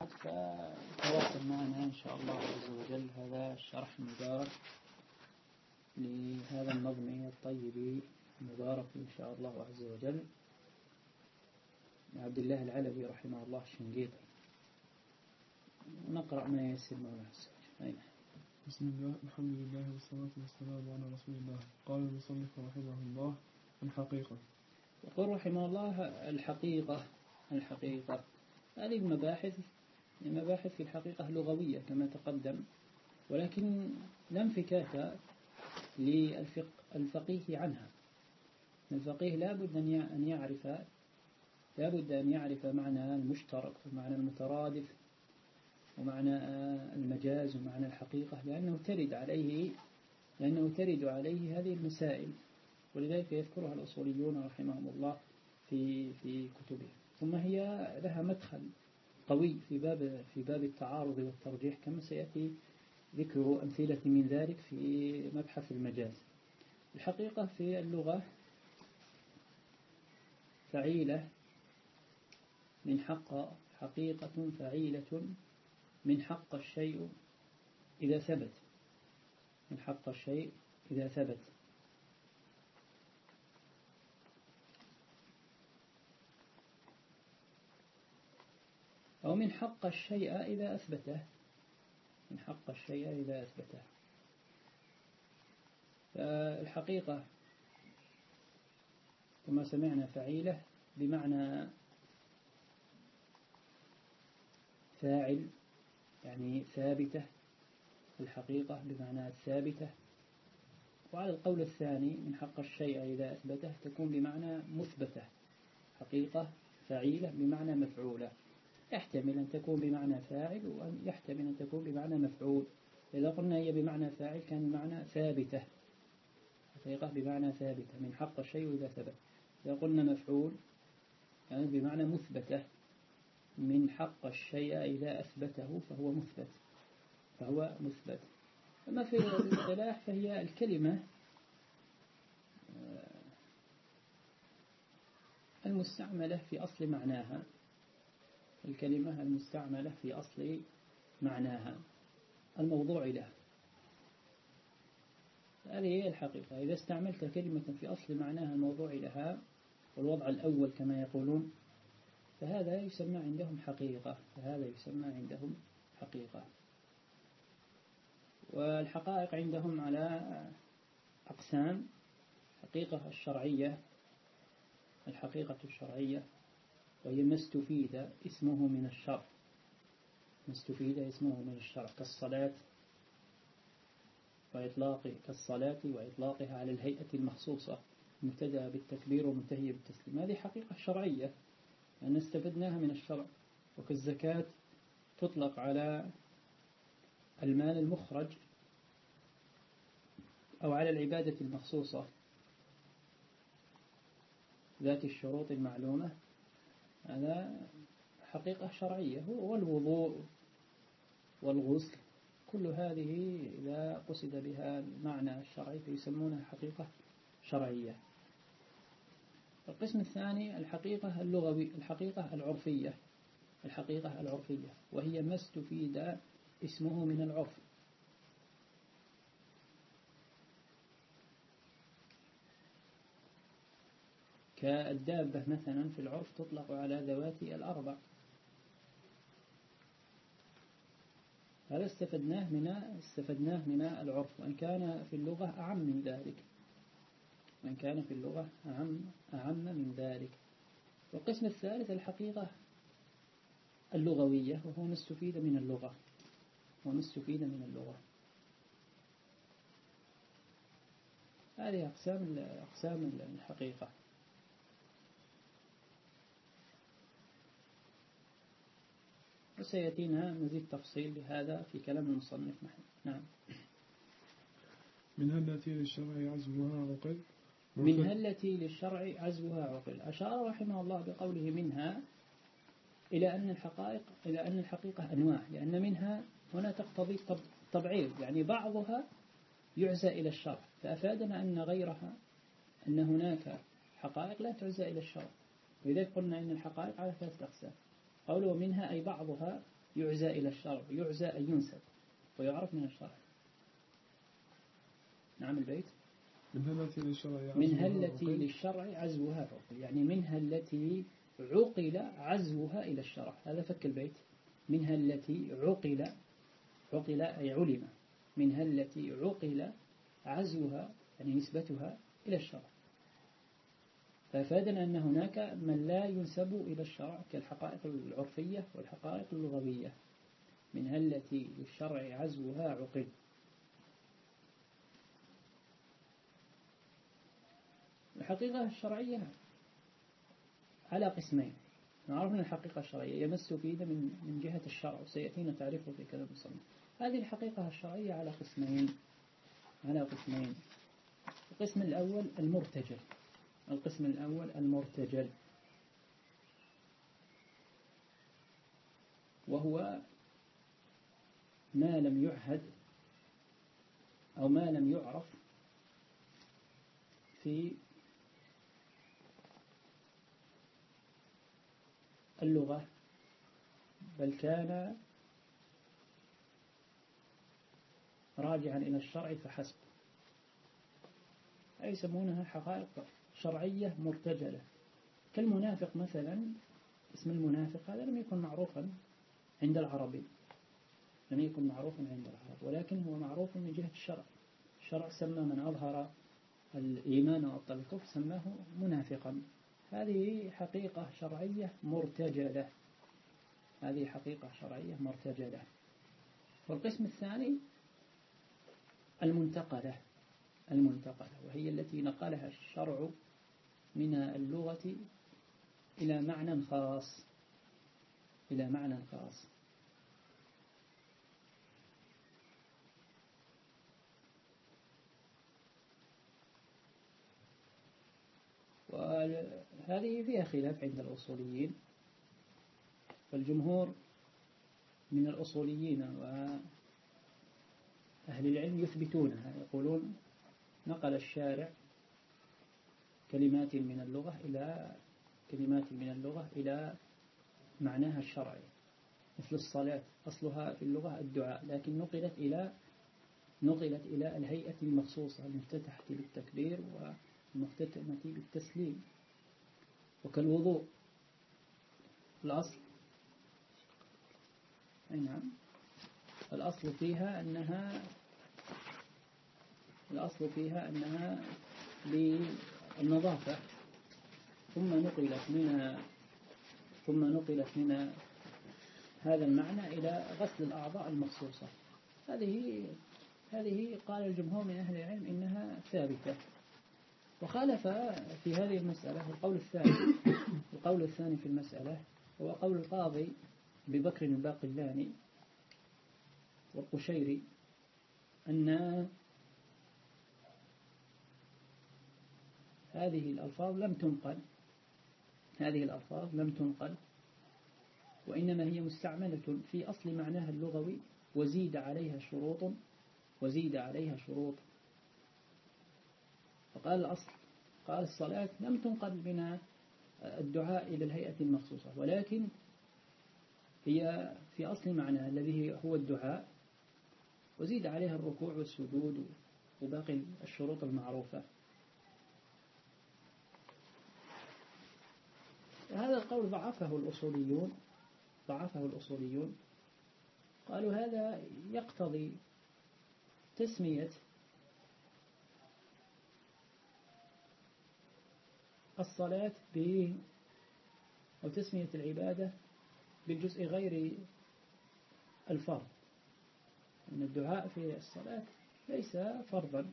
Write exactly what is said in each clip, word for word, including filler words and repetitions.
فتواصل معنا إن شاء الله عز وجل هذا الشرح المبارك لهذا النظم الطيب المبارك إن شاء الله عز وجل عبد الله العلوي رحمه الله الشنقيطي. نقرأ ما يسر مولانا السجن. بسم الله الحمد لله والصلاة والسلام على رسول الله. قال المصنف رحمه الله الحقيقة. يقول رحمه الله الحقيقة. الحقيقة هذه المباحث مباحث في الحقيقة لغوية كما تقدم، ولكن لا انفكاك للفقيه عنها. الفقيه لا بد أن يعرف لا بد أن يعرف معنى المشترك ومعنى المترادف ومعنى المجاز ومعنى الحقيقة، لأنه ترد عليه لأنه ترد عليه هذه المسائل، ولذلك يذكرها الأصوليون رحمهم الله في في كتبهم. ثم هي لها مدخل قوي في باب في باب التعارض والترجيح، كما سيأتي ذكر أمثلة من ذلك في مبحث المجاز. الحقيقة في اللغة فعيلة من حق حقيقة فعيلة من حق الشيء إذا ثبت من حق الشيء إذا ثبت أو من حق الشيء إذا أثبته من حق الشيء إذا أثبته. فالحقيقة كما سمعنا فعيلة بمعنى فاعل، يعني ثابتة. الحقيقة بمعنى الثابتة. وعلى القول الثاني من حق الشيء إذا أثبته تكون بمعنى مثبتة. حقيقة فعيلة بمعنى مفعولة، يحتمل أن تكون بمعنى فاعل ويحتمل أن تكون بمعنى مفعول. إذا قلنا هي بمعنى فاعل كان بمعنى ثابتة. حقيقة بمعنى ثابتة من حق الشيء إذا ثبت. إذا قلنا مفعول كان بمعنى مثبتة من حق الشيء إذا أثبته فهو مثبت فهو مثبت. أما في الاصطلاح فهي الكلمة المستعملة في أصل معناها الكلمة المستعملة في أصل معناها الموضوع له. هذه هي الحقيقة. إذا استعملت كلمة في أصل معناها الموضوع لها والوضع الأول كما يقولون فهذا يسمى عندهم حقيقة فهذا يسمى عندهم حقيقة. والحقائق عندهم على أقسام: حقيقة الشرعية الحقيقة الشرعية وهي ما استفيد اسمه من الشرع ما استفيد اسمه من الشرع كالصلاة وإطلاق كالصلاة وإطلاقها على الهيئة المخصوصة مبتدأ بالتكبير ومنتهية بالتسليم. هذه حقيقة شرعية أن استفدناها من الشرع. وكالزكاة تطلق على المال المخرج أو على العبادة المخصوصة ذات الشروط المعلومة. هذا حقيقة شرعية. والوضوء والغسل كل هذه إذا قصد بها المعنى الشرعي فيسمونها حقيقة شرعية. القسم الثاني الحقيقة اللغوي الحقيقة العرفية الحقيقة العرفية وهي ما استفيد اسمه من العرف. كالدابة مثلا في العرف تطلق على ذواتي الأربع. هذا استفدناه من استفدناه من العرف، وإن كان في اللغة أعم من ذلك وإن كان في اللغة أعم أعم من ذلك. والقسم الثالث الحقيقة اللغوية وهو ما استفيد من اللغة وما استفيد من اللغة. هذه أقسام أقسام الحقيقة. وسيأتينا مزيد تفصيل لهذا في كلام المصنف. نعم. من التي للشرع عزوها عقل من التي للشرع عزوها عقل. أشار رحمه الله بقوله منها إلى أن الحقائق إلى أن الحقيقة أنواع، لأن منها هنا تقتضي تبعيض، يعني بعضها يعزى إلى الشرع، فأفادنا أن غيرها أن هناك حقائق لا تعزى إلى الشرع. ولذلك قلنا أن الحقائق على ثلاثة أقسام. قوله منها أي بعضها يعزى إلى الشرع، يعزى أن ينسب ويعرف من الشرع. نعم البيت منها التي للشرع منها التي للشرع عزوها عقل، يعني منها التي عقل عزوها إلى الشرع. هذا فك البيت. منها التي عقل، عقل أي علم، منها التي عقل عزوها يعني نسبتها إلى الشرع. فأفادنا أن هناك من لا ينسب إلى الشرع كالحقائق العرفية والحقائق اللغوية. منها التي للشرع عزوها عقل. الحقيقة الشرعية على قسمين. نعرف أن الحقيقة الشرعية يمس فينا من من جهة الشرع، وسيأتينا تعريفه في كلام المصنف. هذه الحقيقة الشرعية على قسمين على قسمين القسم الأول المرتجل. القسم الأول المرتجل وهو ما لم يعهد أو ما لم يعرف في اللغة، بل كان راجعا إلى الشرع فحسب. أي يسمونها حقائق شرعية مرتجلة. كالمنافق مثلا. اسم المنافق هذا لم يكن معروفا عند العربي، لم يكن معروفا عند العرب، ولكن هو معروف من جهة الشرع. الشرع سمى من أظهر الإيمان وأبطل الكفر سماه منافقا. هذه حقيقة شرعية مرتجلة. هذه حقيقة شرعية مرتجلة. والقسم الثاني المنتقلة. المنتقلة وهي التي نقلها الشرع من اللغة إلى معنى خاص إلى معنى خاص. وهذه فيها خلاف عند الأصوليين، فالجمهور من الأصوليين وأهل العلم يثبتونها، يقولون نقل الشارع كلمات من اللغة إلى كلمات من اللغة إلى معناها الشرعي، مثل الصلاة أصلها في اللغة الدعاء، لكن نقلت إلى نقلت إلى الهيئة المخصوصة المفتتحة بالتكبير والمختتمة بالتسليم. وكالوضوء الأصل أي نعم الأصل فيها أنها الأصل فيها أنها للنظافة، ثم نقلت من ثم نقلت من هذا المعنى إلى غسل الأعضاء المخصوصة. هذه هذه قال الجمهور من أهل العلم إنها ثابتة. وخالف في هذه المسألة القول الثاني القول الثاني في المسألة هو قول القاضي ببكر الباقلاني والقشيري، أن هذه الألفاظ لم تنقل هذه الألفاظ لم تنقل وإنما هي مستعملة في أصل معناها اللغوي، وزيد عليها شروط وزيد عليها شروط فقال الأصل قال الصلاة لم تنقل من الدعاء إلى الهيئة المخصوصة، ولكن هي في أصل معناها الذي هو الدعاء، وزيد عليها الركوع والسجود وباقي الشروط المعروفة. هذا القول ضعفه الأصوليون ضعفه الأصوليون قالوا هذا يقتضي تسمية الصلاة ب أو تسمية العبادة بالجزء غير الفرض، أن الدعاء في الصلاة ليس فرضا.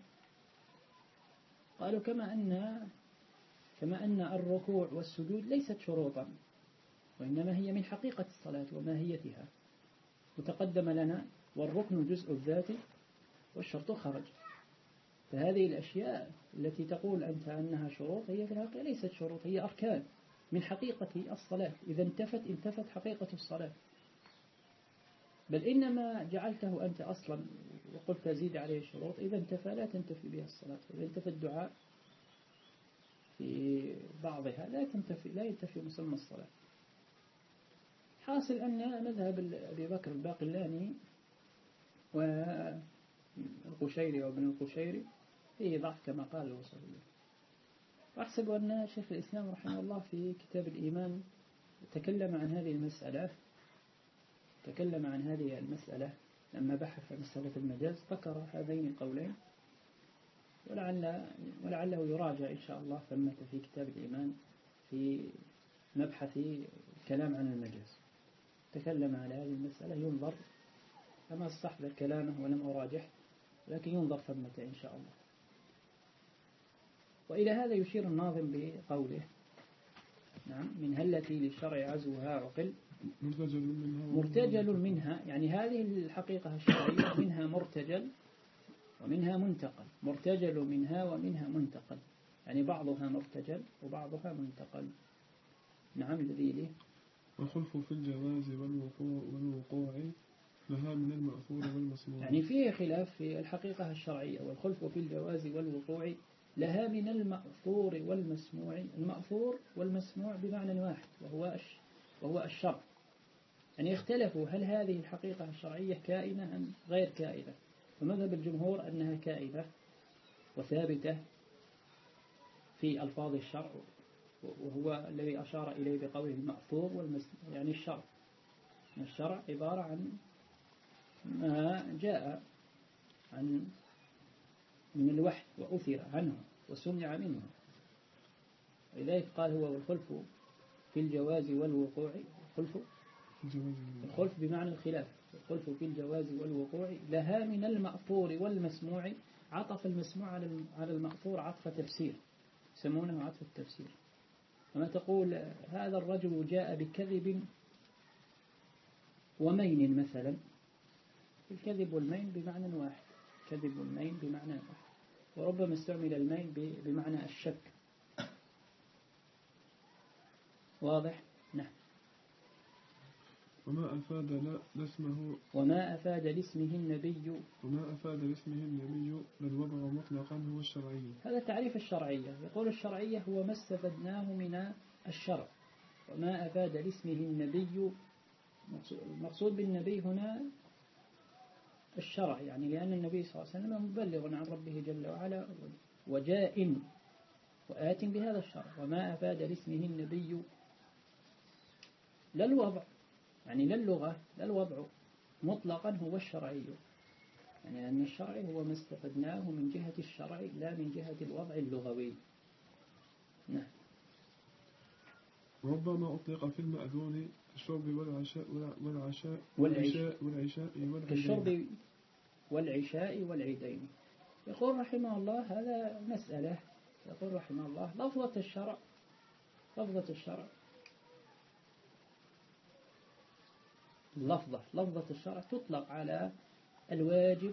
قالوا كما أن كما أن الركوع والسجود ليست شروطا، وإنما هي من حقيقة الصلاة وماهيتها. وتقدم لنا والركن جزء الذات والشرط خرج. فهذه الأشياء التي تقول أنت أنها شروط هي في الحقيقة ليست شروط، هي أركان من حقيقة الصلاة. إذا انتفت انتفت حقيقة الصلاة، بل إنما جعلته أنت أصلا وقلت زيد عليه شروط، إذا انتفى لا تنتفي بها الصلاة. إذا انتفى الدعاء في بعضها لا تنتفي لا ينتفي مسمى الصلاة. الحاصل أن مذهب أبي بكر الباقلاني والقشيري وابن القشيري فيه ضعف كما قال الوصولي. وأحسب أن شيخ الإسلام رحمه الله في كتاب الإيمان تكلم عن هذه المسألة تكلم عن هذه المسألة لما بحث عن مسألة المجاز، ذكر هذين القولين، ولعل ولعله يراجع إن شاء الله ثمة في كتاب الإيمان في مبحث كلام عن المجاز، تكلم على هذه المسألة. ينظر، كما استحضر كلامه ولم أراجح، لكن ينظر ثمة إن شاء الله. وإلى هذا يشير الناظم بقوله نعم من هلتي للشرع عزوها عقل مرتجل منها مرتجل منها، يعني هذه الحقيقة الشرعية منها مرتجل ومنها منتقل، مرتجل منها ومنها منتقل، يعني بعضها مرتجل وبعضها منتقل. نعم الذي له والخلف في الجواز والوقوع والوقوع لها من المأثور والمسموع، يعني فيه خلاف في الحقيقة الشرعية، والخلف في الجواز والوقوع لها من المأثور والمسموع. المأثور والمسموع بمعنى واحد، وهو وهو الشرع. يعني اختلفوا هل هذه الحقيقة الشرعية كائنة أم غير كائنة، ومذهب الجمهور أنها كائنة وثابتة في ألفاظ الشرع، وهو الذي أشار إليه بقوله المأثور والمسموع، يعني الشرع. الشرع عبارة عن ما جاء عن من الوحي وأثر عنه وسمع منه، ولذلك قال هو والخلف في الجواز والوقوع. الخلف الخلف بمعنى الخلاف، الخلف في الجواز والوقوع لها من المأثور والمسموع. عطف المسموع على المأثور عطف تفسير، يسمونه عطف التفسير. وما تقول هذا الرجل جاء بكذب ومين مثلا، الكذب والمين بمعنى واحد، كذب والمين بمعنى واحد، وربما استعمل المين بمعنى الشك. واضح؟ نعم. وما أفاد لاسمه وما أفاد لاسمه النبي وما أفاد لاسمه النبي للوضع مطلقا هو الشرعي. هذا تعريف الشرعية. يقول الشرعية هو ما استفدناه من الشرع. وما أفاد لاسمه النبي، المقصود بالنبي هنا الشرع، يعني لأن النبي صلى الله عليه وسلم مبلغ عن ربه جل وعلا وجاء وآت بهذا الشرع. وما أفاد لاسمه النبي لا الوضع، يعني لا اللغة لا الوضع، مطلقا هو الشرعي، يعني أن الشرع هو ما استفدناه من جهة الشرع لا من جهة الوضع اللغوي. نعم. ربما أطلق في المأذون الشرب والعشاء والعشاء والعشاء والعشاء والعيدين كالشرب والعشاء والعيدين. يقول رحمه الله هذا مسألة، يقول رحمه الله لفظة الشرع لفظة الشرع لفظة لفظة الشرع تطلق على الواجب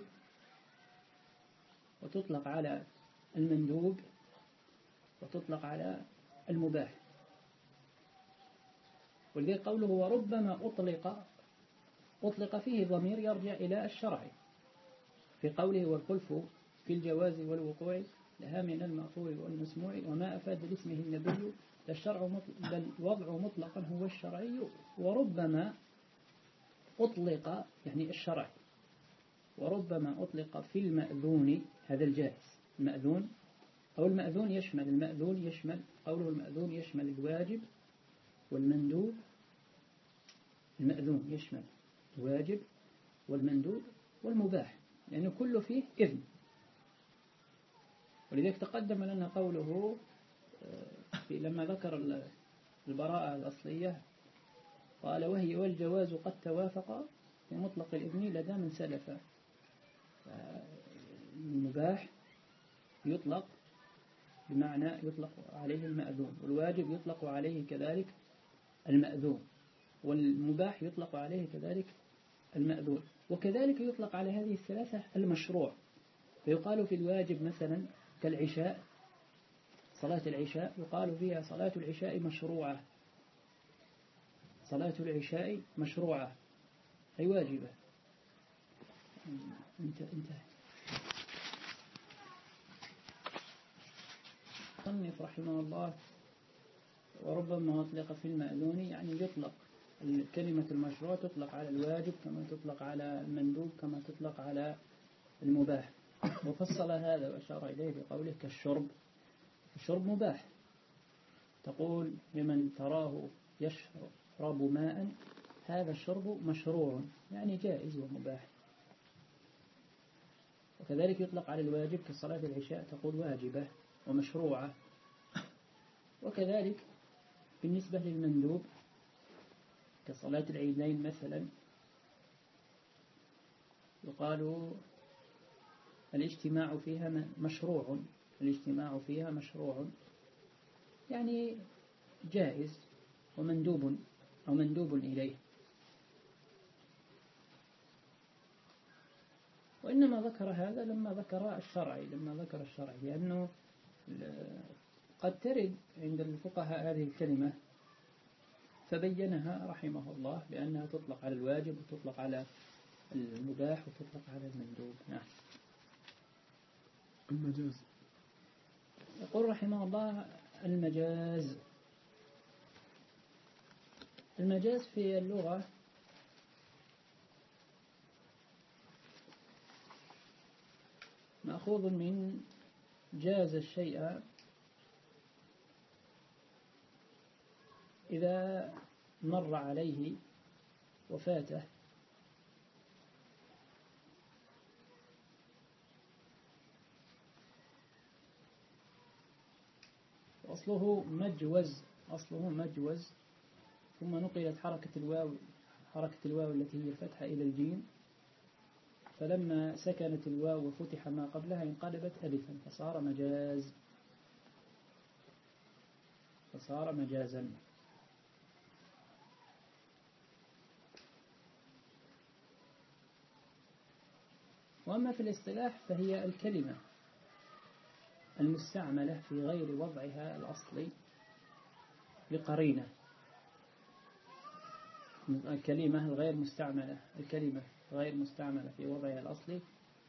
وتطلق على المندوب وتطلق على المباح. ولذلك قوله وربما أطلق أطلق فيه ضمير يرجع إلى الشرع، في قوله والخلف في الجواز والوقوع لها من المأثور والمسموع. وما أفاد لاسمه النبي للشرع بل وضع مطلقا هو الشرعي. وربما أطلق يعني الشرع، وربما أطلق في المأذون، هذا الجائز، المأذون أو المأذون يشمل المأذون يشمل قوله المأذون يشمل الواجب والمندوب. المأذون يشمل الواجب والمندوب والمباح، لأنه يعني كله فيه إذن. ولذلك تقدم لنا قوله لما ذكر البراءة الأصلية قال وهي والجواز قد توافق في مطلق الإذن لدى من سلف. المباح يطلق بمعنى يطلق عليه المأذون، والواجب يطلق عليه كذلك المأذون، والمباح يطلق عليه كذلك المأذون، وكذلك يطلق على هذه الثلاثة المشروع. فيقال في الواجب مثلا كالعشاء، صلاة العشاء يقال فيها صلاة العشاء مشروعة، صلاة العشاء مشروعة أي واجبة. انت انت صنف رحمه الله وربما أطلق في المأذون، يعني يطلق الكلمة المشروع تطلق على الواجب كما تطلق على المندوب كما تطلق على المباح. وفصل هذا وأشار إليه بقوله كالشرب. الشرب مباح، تقول لمن تراه يشرب ماء هذا الشرب مشروع، يعني جائز ومباح. وكذلك يطلق على الواجب كصلاة العشاء، تقول واجبة ومشروعة. وكذلك بالنسبة للمندوب كصلاة العيدين مثلا يقال الاجتماع فيها مشروع، الاجتماع فيها مشروع يعني جائز ومندوب أو مندوب إليه. وإنما ذكر هذا لما ذكر الشرعي لما ذكر الشرعي لأنه قد ترد عند الفقهاء هذه الكلمة فبينها رحمه الله بأنها تطلق على الواجب وتطلق على المباح وتطلق على المندوب. نعم. المجاز. يقول رحمه الله المجاز. المجاز في اللغة مأخوذ من جاز الشيء إذا مر عليه وفاته أصله مجوز أصله مجوز ثم نقلت حركة الواو حركة الواو التي هي الفتحة إلى الجيم، فلما سكنت الواو وفتح ما قبلها انقلبت ألفا فصار مجاز فصار مجازا. وأما في الاصطلاح فهي الكلمة المستعملة في غير وضعها الأصلي لقرينة. الكلمة الغير مستعملة الكلمة غير مستعملة في وضعها الأصلي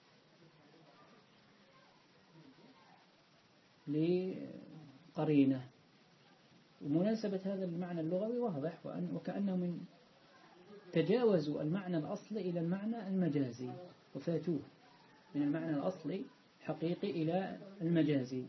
لقرينة. ومناسبة هذا المعنى اللغوي واضح، وكأنهم من تجاوزوا المعنى الأصلي إلى المعنى المجازي وفاتوه من المعنى الأصلي حقيقي إلى المجازي.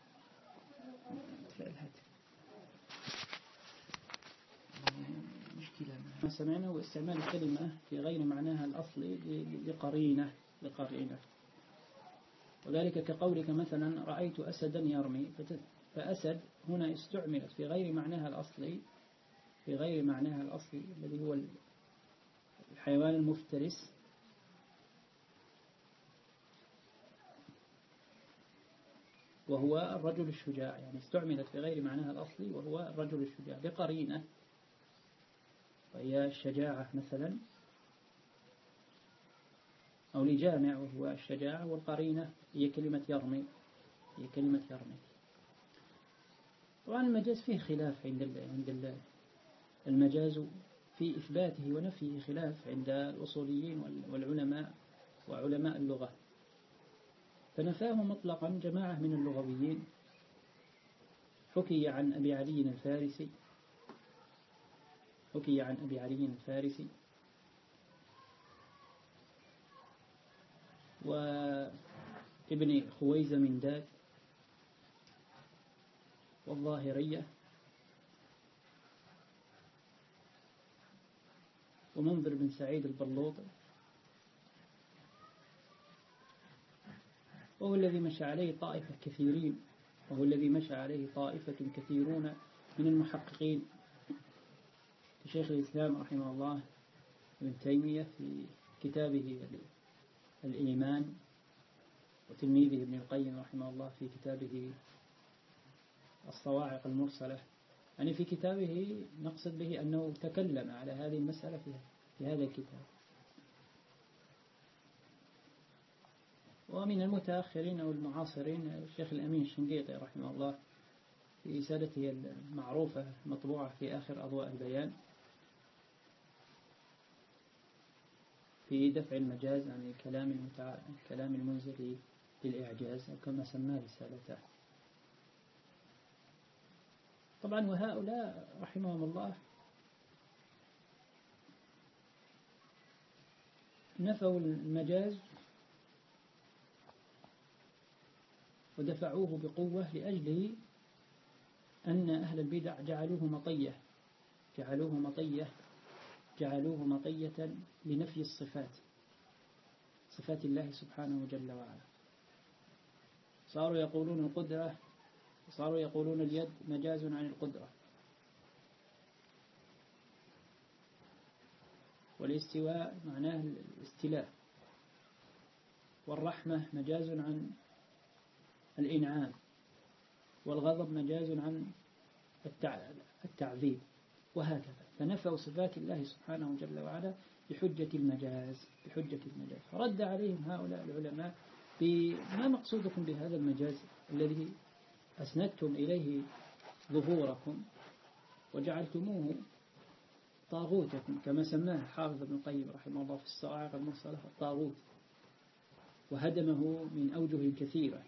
ما سمعنا هو استعمال الكلمة في غير معناها الأصلي لقرينة لقرينة وذلك كقولك مثلا رأيت أسدا يرمي، فأسد هنا استعملت في غير معناها الأصلي في غير معناها الأصلي الذي هو الحيوان المفترس، وهو الرجل الشجاع. يعني استعملت في غير معناها الأصلي وهو الرجل الشجاع بقرينة وهي الشجاعة مثلا، أو لجامع وهو الشجاعة، والقرينة هي كلمة يرمي هي كلمة يرمي. طبعا المجاز فيه خلاف عند عند المجاز في إثباته ونفيه خلاف عند الأصوليين والعلماء وعلماء اللغة، فنفاه مطلقا جماعة من اللغويين. حكي عن أبي علي الفارسي حكي عن أبي علي الفارسي وابن خويزمنداد والظاهرية ومنذر بن سعيد البلوطي، وهو الذي مشى عليه طائفة كثيرين وهو الذي مشى عليه طائفة كثيرون من المحققين كشيخ الإسلام رحمه الله ابن تيمية في كتابه الإيمان، وتلميذه ابن القيم رحمه الله في كتابه الصواعق المرسلة. يعني في كتابه نقصد به أنه تكلم على هذه المسألة في هذا الكتاب. ومن المتأخرين أو المعاصرين الشيخ الأمين الشنقيطي رحمه الله في رسالته المعروفة مطبوعة في آخر أضواء البيان في دفع المجاز عن الكلام المتع... الكلام المنزل للإعجاز أو كما سماه رسالته. طبعا وهؤلاء رحمهم الله نفوا المجاز ودفعوه بقوة لأجل أن أهل البدع جعلوه مطية جعلوه مطية جعلوه مطية لنفي الصفات صفات الله سبحانه جل وعلا. صاروا يقولون القدرة صاروا يقولون اليد مجاز عن القدرة، والاستواء معناه الاستيلاء، والرحمة مجاز عن الإنعام، والغضب مجاز عن التعذيب، وهكذا. فنفوا صفات الله سبحانه جل وعلا بحجة المجاز بحجة المجاز فرد عليهم هؤلاء العلماء بما مقصودكم بهذا المجاز الذي أسندتم إليه ظهوركم وجعلتموه طاغوتكم، كما سماه حافظ ابن القيم رحمه الله في الصواعق المرسلة الطاغوت، وهدمه من أوجه كثيرة.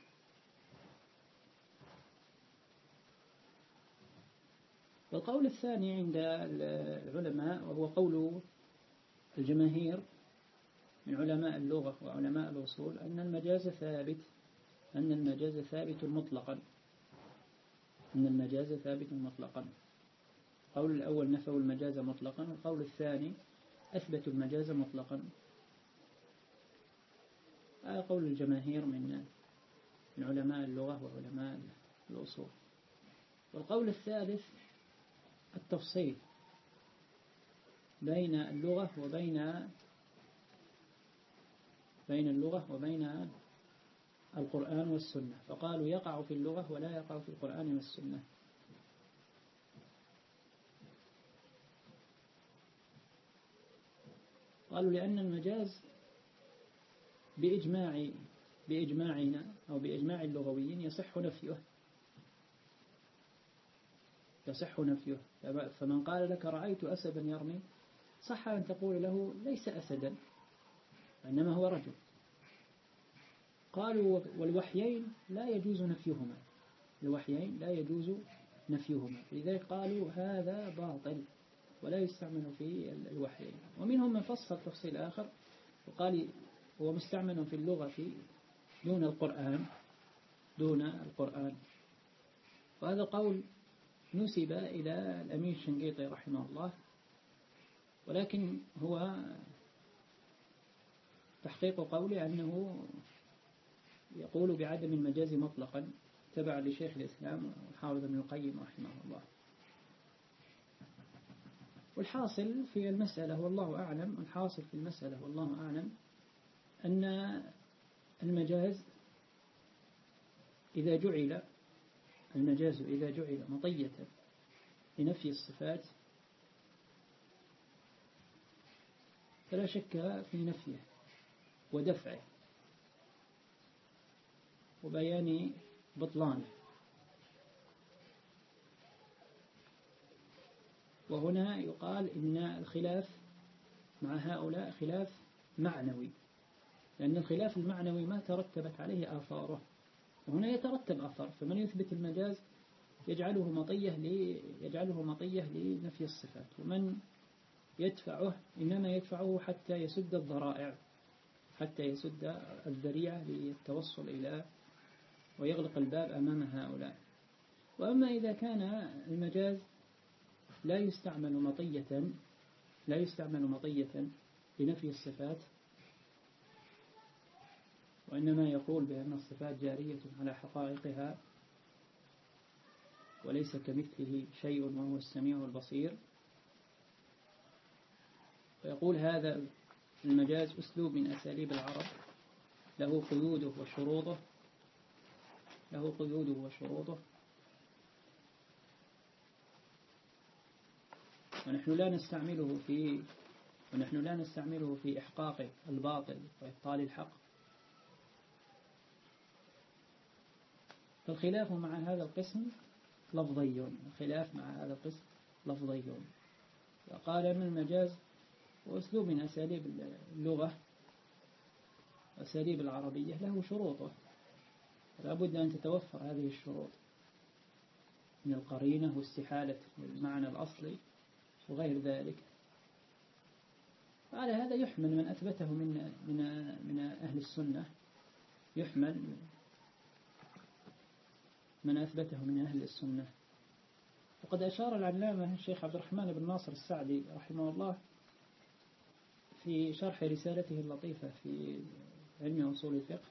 والقول الثاني عند العلماء، وهو قول الجماهير من علماء اللغة وعلماء الوصول، أن المجاز ثابت أن المجاز ثابت مطلقا أن المجاز ثابت مطلقا. القول الأول نفوا المجاز مطلقا، والقول الثاني أثبتوا المجاز مطلقا. هذا قول الجماهير من من علماء اللغة وعلماء الوصول. والقول الثالث التفصيل بين اللغة وبين بين اللغة وبين القرآن والسنة، فقالوا يقع في اللغة ولا يقع في القرآن والسنة. قالوا لأن المجاز بإجماع بإجماعنا أو بإجماع اللغويين يصح نفيه يصح نفيه فمن قال لك رأيت أسدا يرمي، صح أن تقول له ليس أسدا إنما هو رجل. قالوا والوحيين لا يجوز نفيهما الوحيين لا يجوز نفيهما لذلك قالوا هذا باطل ولا يستعمل في الوحيين. ومنهم من فصل تفصيل آخر وقال هو مستعمل في اللغة دون القرآن دون القرآن وهذا قول نسب إلى الأمير الشنقيطي رحمه الله، ولكن هو تحقيق قوله أنه يقول بعدم المجاز مطلقا تبع لشيخ الإسلام حافظ ابن القيم رحمه الله. والحاصل في المسألة والله أعلم الحاصل في المسألة والله أعلم أن المجاز إذا جعل المجاز إذا جعل مطية لنفي الصفات فلا شك في نفيه ودفعه وبيان بطلانه. وهنا يقال إن الخلاف مع هؤلاء خلاف معنوي، لأن الخلاف المعنوي ما ترتبت عليه آثاره، وهنا يترتب أثر. فمن يثبت المجاز يجعله مطية يجعله مطية لنفي الصفات، ومن يدفعه إنما يدفعه حتى يسد الذرائع حتى يسد الذريعة للتوصل إلى ويغلق الباب أمام هؤلاء. وأما إذا كان المجاز لا يستعمل مطية لا يستعمل مطية لنفي الصفات، وإنما يقول بأن الصفات جارية على حقائقها وليس كمثله شيء وهو السميع البصير، ويقول هذا المجاز أسلوب من أساليب العرب له قيوده وشروطه له قيوده وشروطه ونحن لا نستعمله في ونحن لا نستعمله في إحقاق الباطل وإبطال الحق. فالخلاف مع هذا القسم لفظي الخلاف مع هذا القسم لفظي وقال أن المجاز وأسلوب من أساليب اللغة أساليب العربية له شروطه، لا بد أن تتوفر هذه الشروط من القرينة واستحالة المعنى الأصلي وغير ذلك. على هذا يحمل من أثبته من من من أهل السنة، يحمل من أثبته من أهل السنة. وقد أشار العلامة الشيخ عبد الرحمن بن ناصر السعدي رحمه الله في شرح رسالته اللطيفة في علم أصول الفقه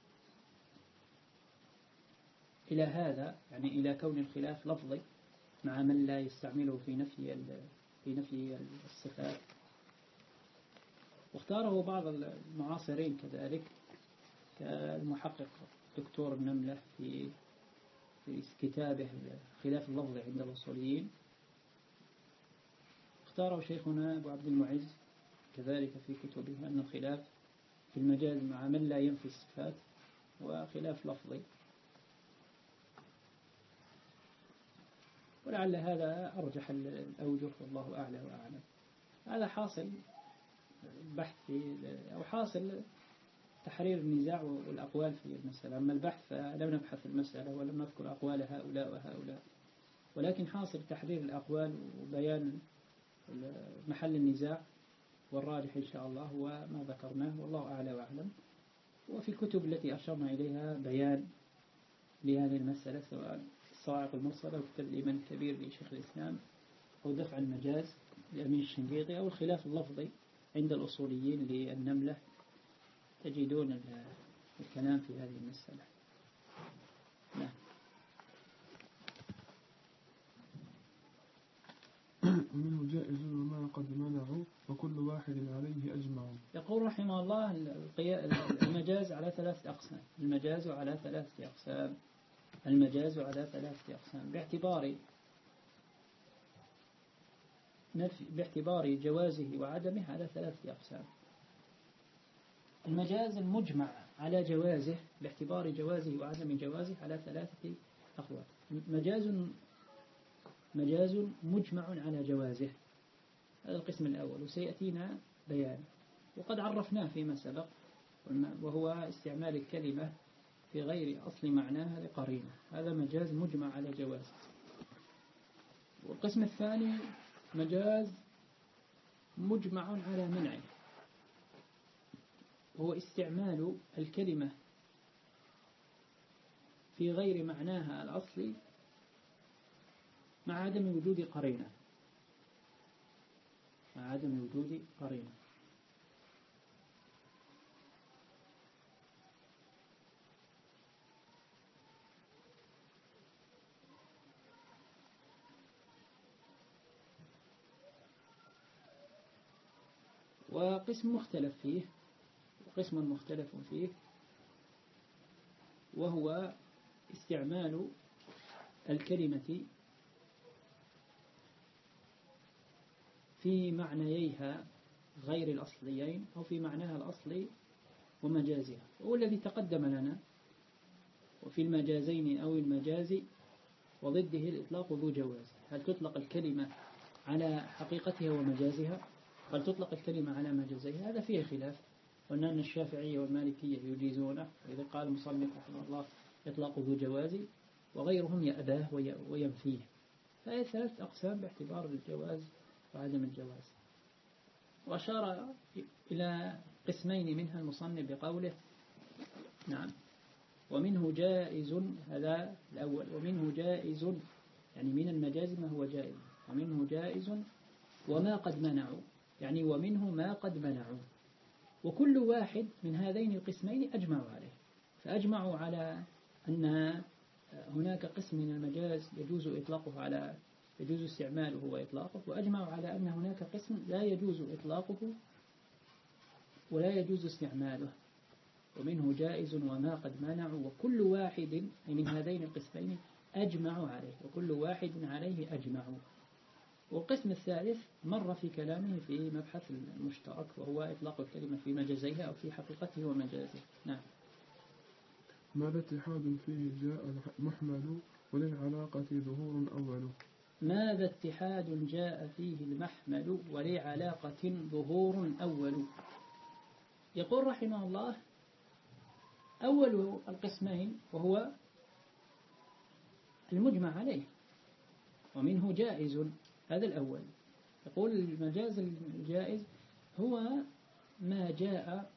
إلى هذا، يعني إلى كون الخلاف لفظي مع من لا يستعمله في نفي في نفي الصفات. واختاره بعض المعاصرين كذلك كالمحقق دكتور النملة في في كتابه خلاف اللفظ عند الأصوليين، اختاره شيخنا أبو عبد المعز كذلك في كتبه أن الخلاف في المجاز مع من لا ينفي الصفات وخلاف لفظي. ولعل هذا أرجح الأوجه والله أعلى وأعلم. هذا حاصل البحث أو حاصل تحرير النزاع والأقوال في المسألة. أما البحث فلم نبحث المسألة ولم نذكر أقوال هؤلاء وهؤلاء، ولكن حاصل تحرير الأقوال وبيان محل النزاع، والراجح إن شاء الله هو ما ذكرناه والله أعلى وأعلم. وفي الكتب التي أشرنا إليها بيان لهذه المسألة، سواء الصواعق المرسلة والتدليم الكبير لشيخ الإسلام أو دفع المجاز لأمين الشنقيطي أو الخلاف اللفظي عند الأصوليين للنملة، تجدون الكلام في هذه المسألة. نعم. ومنه جائز وما قد منعوا وكل واحد عليه أجمع. يقول رحمه الله المجاز على ثلاثة أقسام. المجاز على ثلاثة أقسام المجاز على ثلاثة أقسام باعتبار باعتبار جوازه وعدمه على ثلاثة أقسام. المجاز المجمع على جوازه باعتبار جوازه وعدم جوازه على ثلاثة أقوال. مجاز مجاز مجمع على جوازه، هذا القسم الأول وسيأتينا بيان، وقد عرفناه فيما سبق، وهو استعمال الكلمة في غير أصل معناها لقرينة، هذا مجاز مجمع على جوازه. والقسم الثاني مجاز مجمع على منعه، هو استعمال الكلمة في غير معناها الأصلي مع عدم وجود قرينة مع عدم وجود قرينة. وقسم مختلف فيه قسم مختلف فيه وهو استعمال الكلمة في معنييها غير الأصليين أو في معناها الأصلي ومجازها، هو الذي تقدم لنا. وفي المجازين أو المجاز وضده الإطلاق ذو جواز. هل تطلق الكلمة على حقيقتها ومجازها؟ هل تطلق الكلمة على مجازها؟ هذا فيه خلاف، وأن الشافعية والمالكية يجيزونه، وإذا قال المصنف رحمه الله إطلاق ذو جواز، وغيرهم يأباه وينفيه. فهي ثلاث أقسام باعتبار الجواز وعدم الجواز. وأشار إلى قسمين منها المصنف بقوله نعم ومنه جائز، هذا الأول، ومنه جائز يعني من المجاز ما هو جائز، ومنه جائز وما قد منعوا يعني ومنه ما قد منعوا، وكل واحد من هذين القسمين أجمعوا عليه. فأجمعوا على أن هناك قسم من المجاز يجوز إطلاقه على يجوز استعماله وإطلاقه، وأجمعوا على أن هناك قسم لا يجوز إطلاقه ولا يجوز استعماله. ومنه جائز وما قد منعوا وكل واحد من هذين القسمين أجمعوا عليه، وكل واحد عليه أجمعوا. والقسم الثالث مر في كلامه في مبحث المشترك، وهو إطلاق الكلمة في مجازيها أو في حقيقته ومجازه. نعم. ماذا اتحاد فيه جاء المحمل وللعلاقة ظهور أول. ماذا اتحاد جاء فيه المحمل ولعلاقة ظهور أول. يقول رحمه الله أول القسمين وهو المجمع عليه، ومنه جائز، هذا الأول. يقول المجاز الجائز هو ما جاء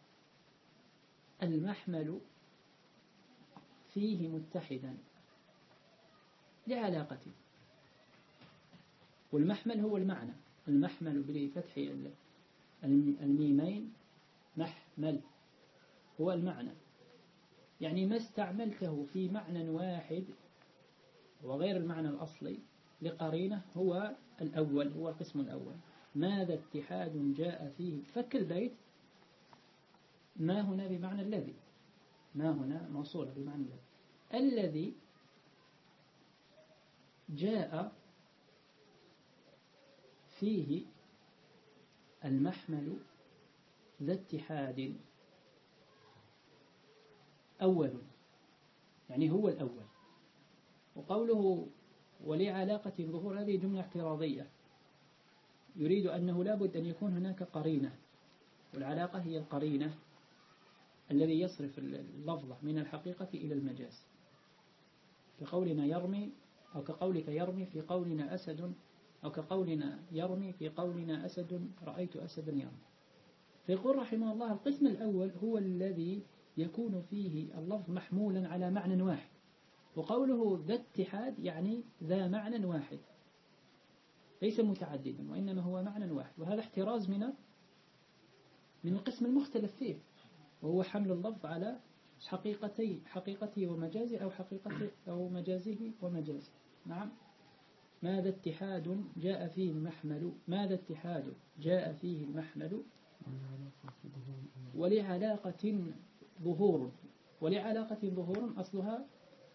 المحمل فيه متحدا لعلاقته. والمحمل هو المعنى، المحمل بفتح الميمين محمل هو المعنى، يعني ما استعملته في معنى واحد وغير المعنى الأصلي لقرينة هو الأول، هو القسم الأول. ماذا اتحاد جاء فيه فك البيت، ما هنا بمعنى الذي، ما هنا موصولة بمعنى الذي، الذي جاء فيه المحمل ذا اتحاد أول، يعني هو الأول. وقوله ولعلاقة الظهور هذه جملة اعتراضية، يريد أنه لا بد أن يكون هناك قرينة، والعلاقة هي القرينة الذي يصرف اللفظة من الحقيقة إلى المجاز، كقولنا يرمي، أو كقولك يرمي في قولنا أسد، أو كقولنا يرمي في قولنا أسد رأيت أسدا يرمي. فيقول رحمه الله القسم الأول هو الذي يكون فيه اللفظ محمولا على معنى واحد، وقوله ذا اتحاد يعني ذا معنى واحد ليس متعددا، وإنما هو معنى واحد. وهذا احتراز من من القسم المختلف فيه، وهو حمل اللفظ على حقيقتي حقيقته ومجازه، أو حقيقته أو مجازه ومجازه. نعم. ماذا اتحاد جاء فيه المحمل، ماذا اتحاد جاء فيه المحمل ولعلاقة ظهور، ولعلاقة ظهور أصلها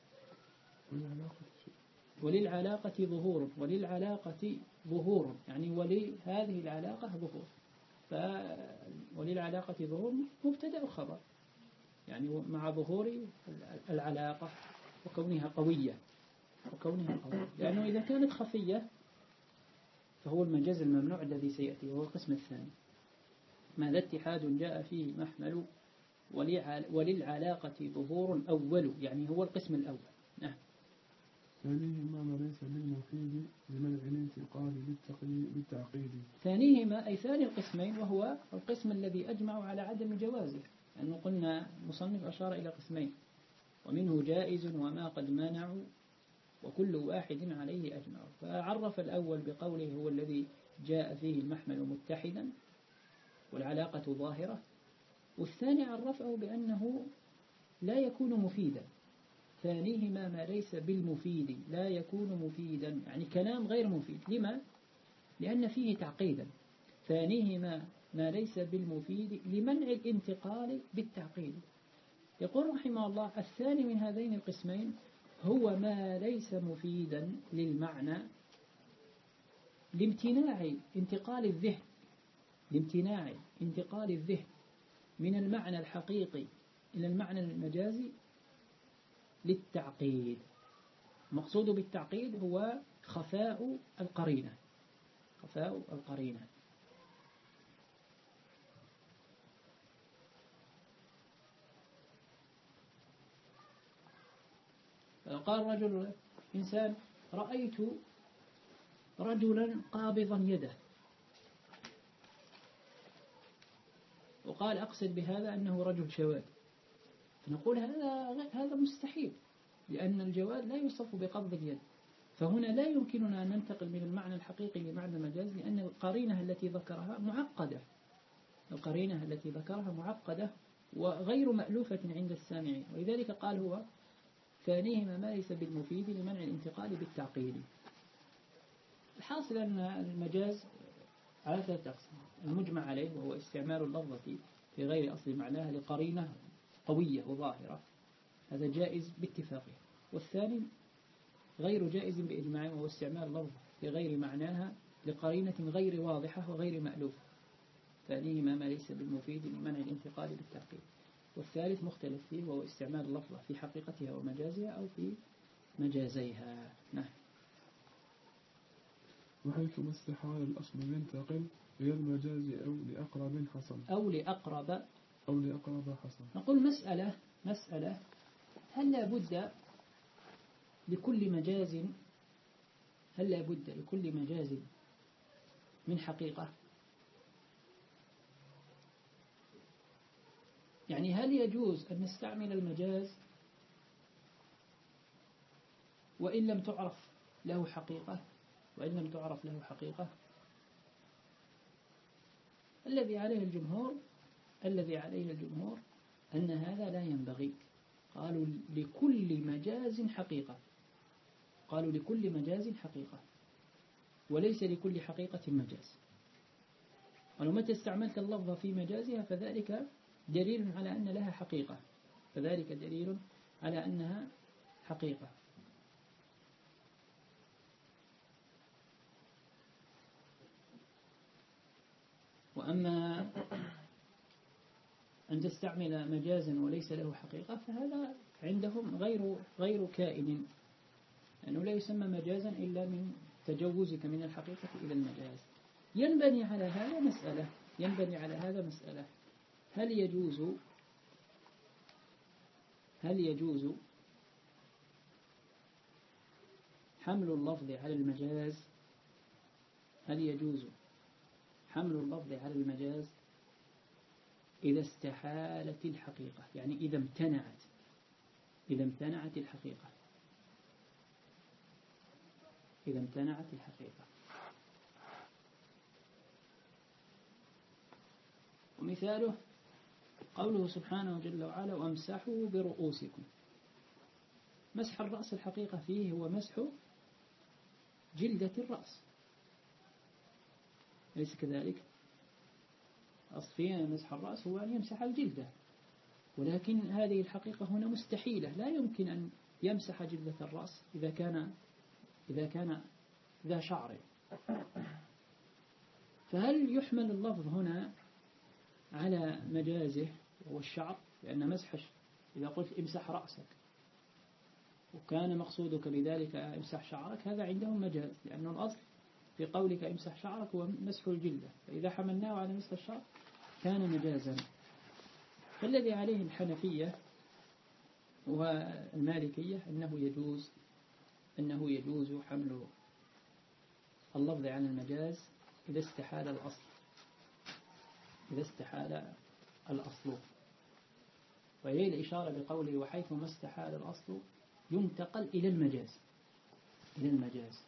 وللعلاقة ظهور، وللعلاقة ظهور يعني ولهذه العلاقة ظهور. ف وللعلاقة ظهور مبتدأ وخبر، يعني مع ظهور العلاقة وكونها قوية، وكونها قوية، لأنه إذا كانت خفية فهو المجاز الممنوع الذي سيأتي، وهو القسم الثاني. ماذا اتحاد جاء فيه محمل وللعلاقة ظهور أول، يعني هو القسم الأول. نعم. ثانيهما ما ليس بالمفيد لمنع الانتقال بالتعقيد. ثانيهما أي ثاني القسمين، وهو القسم الذي أجمع على عدم جوازه، لأنه يعني قلنا مصنف أشار إلى قسمين، ومنه جائز وما قد منعوا وكل واحد عليه أجمع. فعرف الأول بقوله هو الذي جاء فيه المحمل متحدا والعلاقة ظاهرة، والثاني عرفه بأنه لا يكون مفيدا. ثانيهما ما ليس بالمفيد، لا يكون مفيدا يعني كلام غير مفيد. لما؟ لأن فيه تعقيدا. ثانيهما ما ليس بالمفيد لمنع الانتقال بالتعقيد. يقول رحمه الله الثاني من هذين القسمين هو ما ليس مفيدا للمعنى لامتناع انتقال الذهن، لامتناع انتقال الذهن من المعنى الحقيقي إلى المعنى المجازي للتعقيد. المقصود بالتعقيد هو خفاء القرينة، خفاء القرينة. قال رجل إنسان رأيت رجلا قابضا يده، وقال أقصد بهذا أنه رجل جواد، فنقول هذا هذا مستحيل، لأن الجواد لا يوصف بقبض اليد. فهنا لا يمكننا أن ننتقل من المعنى الحقيقي لمعنى المجاز، لأن القرينة التي ذكرها معقدة، القرينة التي ذكرها معقدة وغير مألوفة عند السامعين. ولذلك قال هو ثانيهما ما ليس بالمفيد لمنع الانتقال بالتعقيد. الحاصل أن المجاز على ثلاثة أقسام: المجمع عليه وهو استعمال اللفظة في غير أصل معناها لقرينة قوية وظاهرة، هذا جائز باتفاقه. والثاني غير جائز بإجماع، وهو استعمال اللفظ في غير معناها لقرينة غير واضحة وغير مألوفة. ثانيهما ما ليس بالمفيد لمنع الانتقال بالتعقيد. والثالث مختلف فيه، وهو استعمال اللفظة في حقيقتها ومجازها أو في مجازيها. نعم. وحيث ما استحال الأصل ينتقل إلى المجاز أو لأقرب حصل، أو لأقرب أو لأقرب حصل. نقول مسألة مسألة هل لا بد لكل مجاز هل لا بد لكل مجاز من حقيقة؟ يعني هل يجوز أن نستعمل المجاز وإن لم تعرف له حقيقة وإن لم تعرف له حقيقة؟ الذي عليه الجمهور الذي عليه الجمهور أن هذا لا ينبغي. قالوا لكل مجاز حقيقة قالوا لكل مجاز حقيقة وليس لكل حقيقة مجاز. قالوا متى استعملت اللفظ في مجازها فذلك دليل على أن لها حقيقة فذلك دليل على أنها حقيقة. وأما أن تستعمل مجازا وليس له حقيقة فهذا عندهم غير غير كائن، لأنه لا يسمى مجازا إلا من تجوزك من الحقيقة إلى المجاز. ينبني على هذا مسألة ينبني على هذا مسألة هل يجوز هل يجوز حمل اللفظ على المجاز هل يجوز حمل اللفظ على المجاز إذا استحالت الحقيقة، يعني إذا امتنعت إذا امتنعت الحقيقة إذا امتنعت الحقيقة. ومثاله قوله سبحانه جل وعلا وامسحوا برؤوسكم. مسح الرأس الحقيقة فيه هو مسح جلدة الرأس، أليس كذلك؟ أصل فيه مسح الرأس هو أن يمسح الجلدة، ولكن هذه الحقيقة هنا مستحيلة، لا يمكن أن يمسح جلدة الرأس إذا كان إذا كان ذا شعر. فهل يحمل اللفظ هنا على مجازه وهو الشعر؟ لأن مسح إذا قلت امسح رأسك وكان مقصودك بذلك امسح شعرك هذا عندهم مجاز، لأنه الأصل في قولك امسح شعرك هو مسح الجلدة، فإذا حملناه على مسح الشعر كان مجازا. فالذي عليه الحنفية والمالكية أنه يجوز أنه يجوز حمل اللفظ عن المجاز إذا استحال الأصل إذا استحال الأصل. وإليه الإشارة بقوله وحيث ما استحال الأصل ينتقل إلى المجاز إلى المجاز.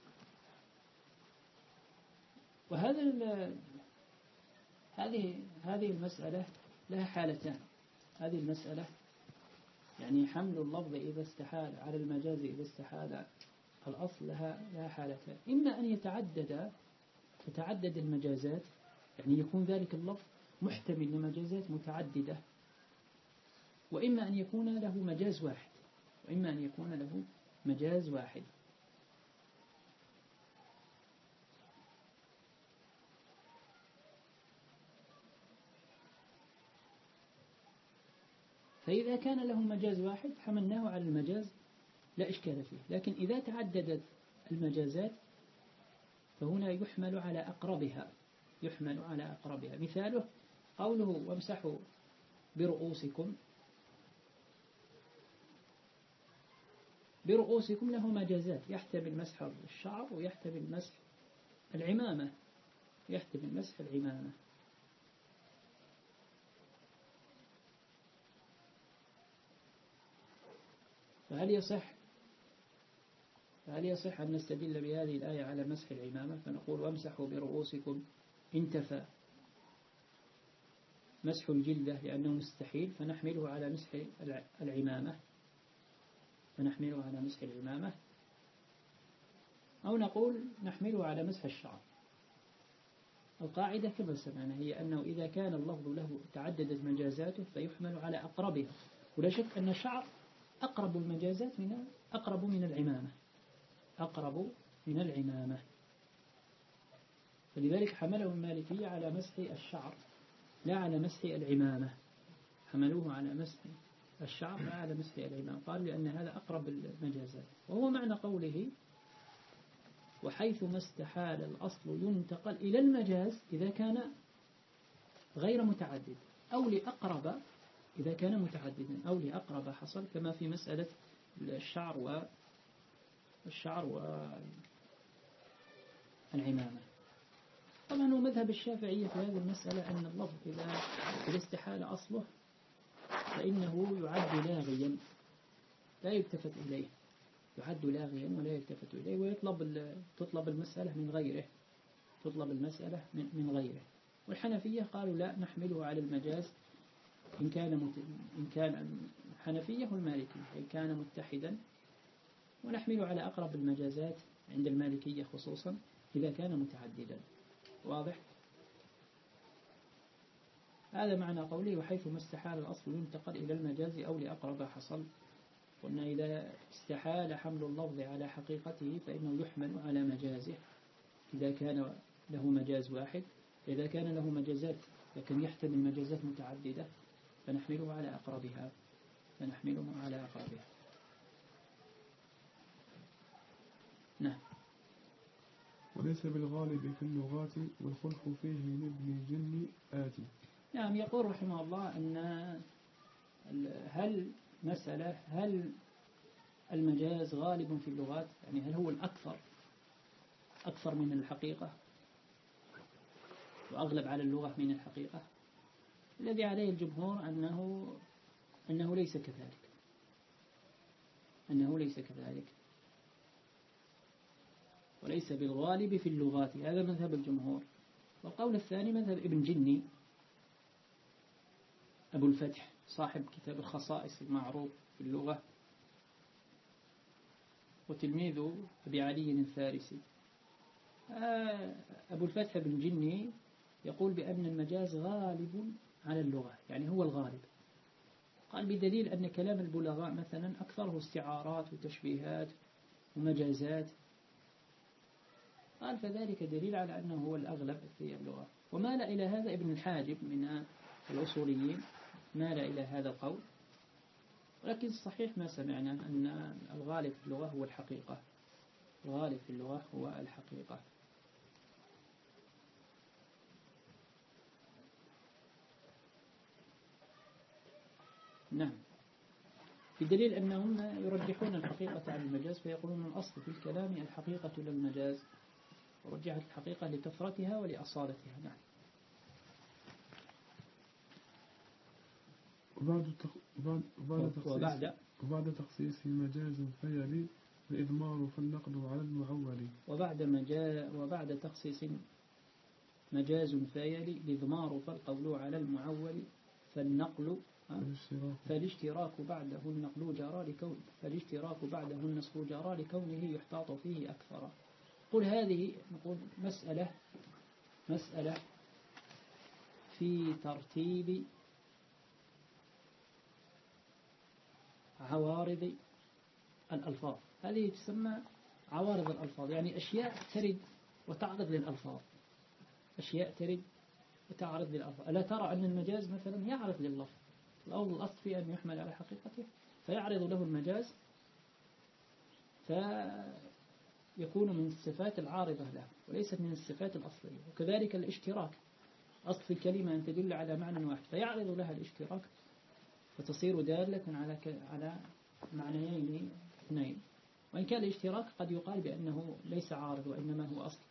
وهذا هذه هذه المسألة لها حالتان. هذه المسألة يعني حمل اللفظ إذا استحال على المجاز إذا استحال الأصل لها لها حالتان، إما أن يتعدد تتعدد المجازات، يعني يكون ذلك اللفظ محتمل لمجازات متعددة، وإما أن يكون له مجاز واحد وإما أن يكون له مجاز واحد. فإذا كان له مجاز واحد حملناه على المجاز لا إشكال فيه، لكن إذا تعددت المجازات فهنا يحمل على أقربها يحمل على أقربها. مثاله قوله وامسحوا برؤوسكم. برؤوسكم له مجازات، يحتمل مسح الشعر ويحتمل مسح العمامة يحتمل مسح العمامة. فهل يصح فهل يصح أن نستدل بهذه الآية على مسح العمامة فنقول وامسحوا برؤوسكم انتفى مسح الجلدة لأنه مستحيل فنحمله على مسح العمامة فنحمله على مسح العمامة، أو نقول نحمله على مسح الشعر؟ القاعدة كما سمعنا هي أنه إذا كان اللفظ له تعددت مجازاته فيحمل على أقربها، ولا شك أن الشعر أقرب المجازات من أقرب من العمامة أقرب من العمامة فلذلك حمله المالكية على مسح الشعر لا على مسح العمامة، حملوه على مسح الشعر لا على مسح العمامة، قال لأن هذا أقرب المجازات. وهو معنى قوله وحيث ما استحال الأصل ينتقل إلى المجاز إذا كان غير متعدد، أو لأقرب إذا كان متعددا، أو لأقرب حصل كما في مسألة الشعر و الشعر والعمامة. طبعا هو مذهب الشافعية في هذه المسألة أن اللفظ إذا استحال أصله فإنه يعد لاغيا لا يلتفت إليه، يعد لاغيا ولا يلتفت إليه، ويطلب تطلب المسألة من غيره، تطلب المسألة من, من غيره. والحنفية قالوا لا، نحمله على المجاز إن كان مت... إن كان الحنفية والمالكية إن كان متحدا، ونحمله على أقرب المجازات عند المالكية خصوصا إذا كان متعددا. واضح؟ هذا معنى قوله وحيث ما استحال الأصل ينتقل إلى المجاز أو لأقرب حصل. قلنا إذا استحال حمل اللفظ على حقيقته فإنه يحمل على مجازه إذا كان له مجاز واحد، إذا كان له مجازات لكن يحتمل مجازات متعددة فنحمله على أقربها فنحمله على أقربها. نعم. وليس بالغالب في اللغات والخلف فيه لابن جن آتي. نعم. يقول رحمه الله أن هل مسألة هل المجاز غالب في اللغات، يعني هل هو الأكثر أكثر من الحقيقة وأغلب على اللغة من الحقيقة؟ الذي عليه الجمهور أنه أنه ليس كذلك، أنه ليس كذلك وليس بالغالب في اللغات. هذا مذهب الجمهور. والقول الثاني مذهب ابن جني أبو الفتح صاحب كتاب الخصائص المعروف في اللغة، وتلميذ أبي علي الفارسي. أبو الفتح بن جني يقول بأن المجاز غالب على اللغة، يعني هو الغالب. قال بدليل أن كلام البلغاء مثلا أكثره استعارات وتشبيهات ومجازات. قال فذلك دليل على أنه هو الأغلب في اللغة. ومال إلى هذا ابن الحاجب من الأصوليين، مال إلى هذا القول، ولكن الصحيح ما سمعنا أن الغالب في اللغة هو الحقيقة، الغالب في اللغة هو الحقيقة. نعم. بدليل أنهم يرجحون الحقيقة على المجاز، فيقولون الأصل في الكلام الحقيقة للمجاز، ورجحت الحقيقة لكثرتها ولأصالتها. نعم. وبعد بعد بعد تخصيص وبعد وبعد تخصيص مجاز فيلي الإضمار فالنقد على المعول. وبعد مجاز وبعد تخصيص مجاز فيلي الإضمار فالقول على المعول فالنقل فالاشتراك بعده النقل جرى لكون فالاشتراك بعده النصب جرى لكونه يحتاط فيه أكثر. قل هذه نقول مسألة مسألة في ترتيب عوارض الألفاظ. هذه تسمى عوارض الألفاظ، يعني أشياء ترد وتعرض للألفاظ، أشياء ترد وتعرض للألفاظ. ألا ترى أن المجاز مثلا يعرض لللفظ، الأول الأصل فيه أن يحمل على حقيقته، فيعرض له المجاز فيكون من الصفات العارضة له وليست من الصفات الأصلية. وكذلك الاشتراك، أصل في الكلمة أن تدل على معنى واحد فيعرض لها الاشتراك فتصير دالة على على معنيين اثنين. وإن كان الاشتراك قد يقال بأنه ليس عارض وإنما هو أصل.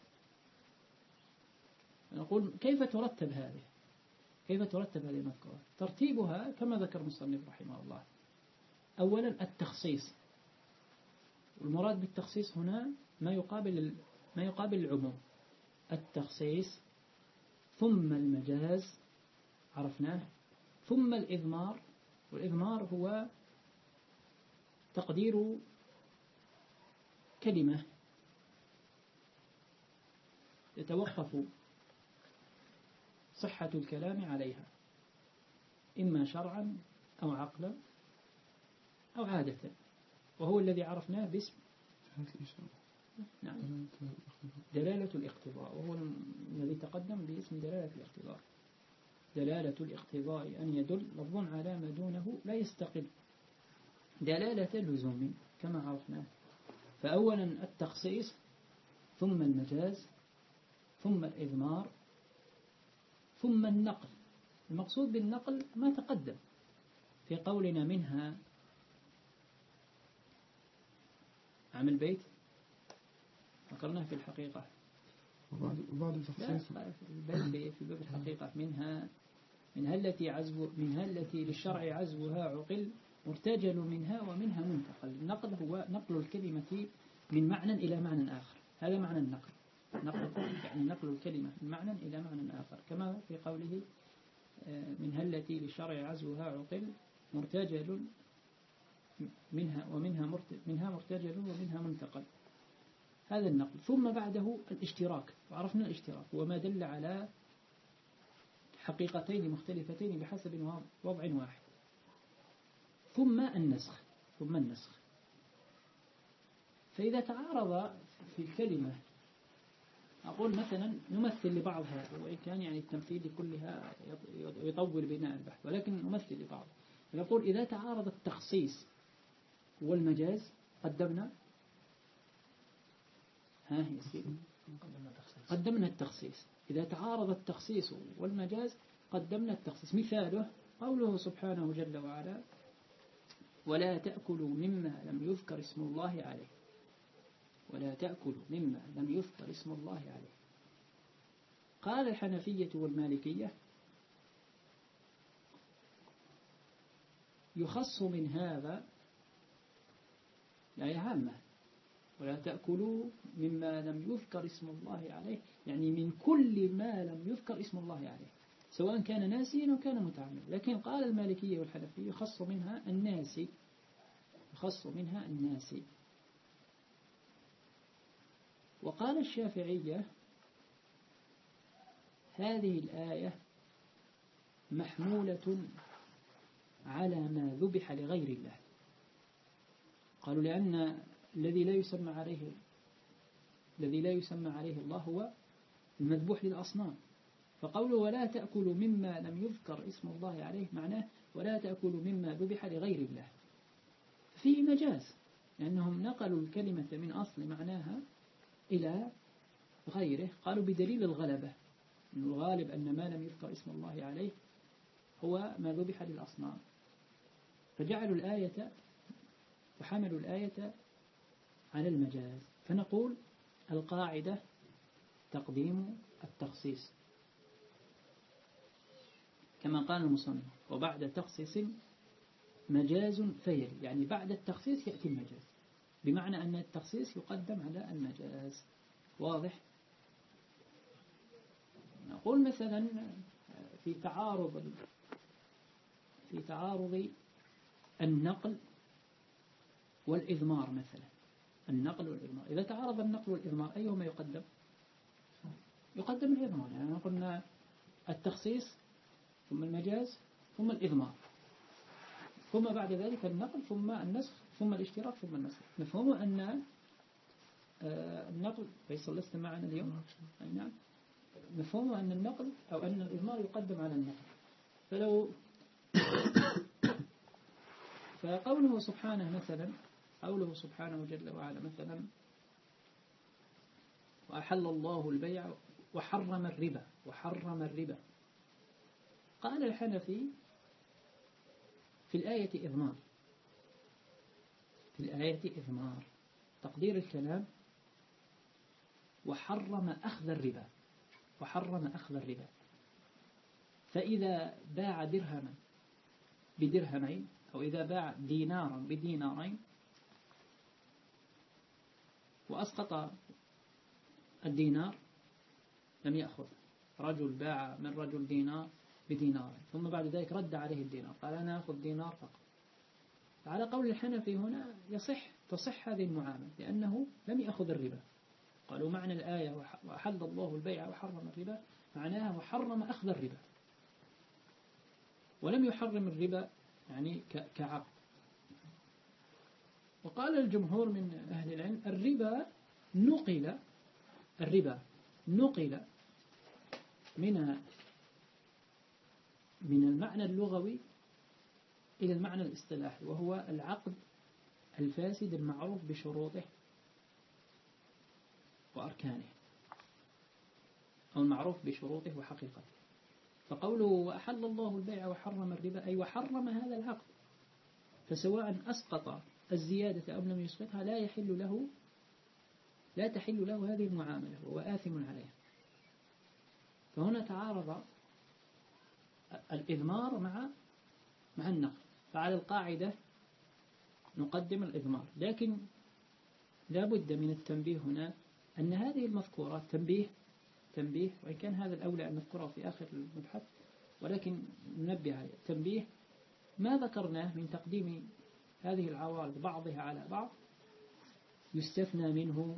نقول كيف ترتب هذه كيف ترتب هذه المذكورات؟ ترتيبها كما ذكر المصنف رحمه الله. أولا التخصيص، والمراد بالتخصيص هنا ما يقابل ما يقابل العموم. التخصيص ثم المجاز عرفناه، ثم الإضمار. والإضمار هو تقدير كلمة يتوقف صحة الكلام عليها إما شرعا أو عقلا أو عادة، وهو الذي عرفناه باسم نعم دلالة الاقتضاء، وهو الذي تقدم باسم دلالة الاقتضاء. دلالة الاقتضاء أن يدل لفظ على ما دونه لا يستقل دلالة لزوم كما عرفناه. فأولا التخصيص ثم المجاز ثم الإضمار ثم النقل. المقصود بالنقل ما تقدم في قولنا منها عمل بيت ذكرناه في الحقيقة وبعد تخصيص البيت في باب الحقيقة منها من هالتي عزو من هالتي للشرع عزوها عقل مرتجل منها ومنها منتقل. النقل هو نقل الكلمة من معنى إلى معنى آخر، هذا معنى النقل. نقل يعني نقل الكلمة من معنى إلى معنى آخر، كما في قوله من هالتي للشرع عزوها عقل مرتجل منها ومنها مرت منها مرتجل ومنها منتقل، هذا النقل. ثم بعده الاشتراك، وعرفنا الاشتراك هو ما دل على حقيقتين مختلفتين بحسب وضع واحد. ثم النسخ ثم النسخ فإذا تعارض في الكلمة، أقول مثلا نمثل لبعض هذا، وإن كان يعني التمثيل لكلها يطول بناء البحث، ولكن نمثل لبعض. نقول إذا تعارض التخصيص والمجاز قدمنا ها يصير قدمنا التخصيص. إذا تعارض التخصيص والمجاز قدمنا التخصيص. مثاله قوله سبحانه جل وعلا: ولا تأكلوا مما لم يذكر اسم الله عليه، ولا تأكلوا مما لم يذكر اسم الله عليه. قال الحنفية والمالكية: يخص من هذا يعني عامة، ولا تأكلوا مما لم يذكر اسم الله عليه، يعني من كل ما لم يذكر اسم الله عليه، سواء كان ناسيا أو كان متعمدا. لكن قال المالكية والحنفية يخص منها الناسي، يخص منها الناسي. وقال الشافعية: هذه الآية محمولة على ما ذبح لغير الله. قالوا لأن الذي لا يسمى عليه الذي لا يسمى عليه الله هو المذبوح للأصنام. فقوله ولا تأكلوا مما لم يذكر اسم الله عليه معناه ولا تأكلوا مما ذبح لغير الله، فيه مجاز، لأنهم نقلوا الكلمة من أصل معناها إلى غيره. قالوا بدليل الغلبة، إن الغالب أن ما لم يذكر اسم الله عليه هو ما ذبح للأصنام، فجعلوا الآية وحملوا الآية على المجاز. فنقول القاعدة تقديم التخصيص كما قال المصنف: وبعد تخصيص مجاز فيلي، يعني بعد التخصيص يأتي المجاز، بمعنى أن التخصيص يقدم على المجاز. واضح؟ نقول مثلا في تعارض في تعارض النقل والإضمار، مثلا النقل والإضمار، إذا تعارض النقل والإضمار أيهما يقدم؟ يقدم الإضمار. يعني قلنا التخصيص ثم المجاز ثم الإضمار، ثم بعد ذلك النقل ثم النسخ ثم الاشتراك ثم النسخ. مفهوم أن النقل فيصل لست معنا اليوم؟ أي نعم. مفهوم أن النقل أو أن الإضمار يقدم على النقل. فلو فقوله سبحانه مثلا قوله سبحانه جل وعلا مثلا: وأحل الله البيع وحرم الربا وحرم الربا. قال الحنفي في الآية إضمار، في الآية إضمار، تقدير الكلام وحرم أخذ الربا، وحرم أخذ الربا. فإذا باع درهما بدرهمين، أو إذا باع دينارا بدينارين وأسقط الدينار لم يأخذ. رجل باع من رجل دينار بدينار، ثم بعد ذلك رد عليه الدينار، قال أنا أخذ دينار فقط. على قول الحنفي هنا يصح تصح هذه المعاملة، لأنه لم يأخذ الربا. قالوا معنى الآية وأحل الله البيع وحرم الربا معناها وحرم أخذ الربا، ولم يحرم الربا يعني كعقد. وقال الجمهور من أهل العلم: الربا نقل الربا نقل من من المعنى اللغوي إلى المعنى الاصطلاحي، وهو العقد الفاسد المعروف بشروطه وأركانه، أو المعروف بشروطه وحقيقته. فقوله وأحل الله البيع وحرم الربا أي وحرم هذا العقد، فسواء أسقط الزيادة أو لم يسقطها لا يحل له لا تحل له هذه المعاملة، وهو آثم عليها. فهنا تعارض الإضمار مع مع النقل، فعلى القاعدة نقدم الإضمار. لكن لا بد من التنبيه هنا أن هذه المذكورات تنبيه تنبيه وإن كان هذا الأولى أن نذكره في آخر المبحث، ولكن ننبه عليه تنبيه. ما ذكرناه من تقديم هذه العوارض بعضها على بعض يستثنى منه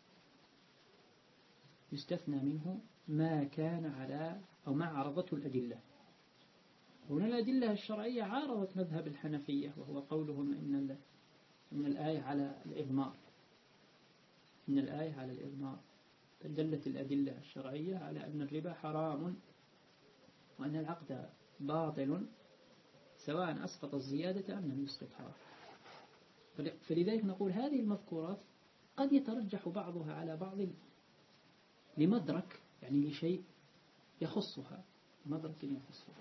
يستثنى منه ما كان على أو ما عرضته الأدلة. هنا الأدلة الشرعية عارضت مذهب الحنفية، وهو قولهم إن إن الآية على الإضمار إن الآية على الإضمار فدلت الأدلة الشرعية على أن الربا حرام وأن العقد باطل سواء أسقط الزيادة أم لم يسقطها. فلذلك نقول هذه المذكورات قد يترجح بعضها على بعض لمدرك، يعني لشيء يخصها، مدرك يخصها.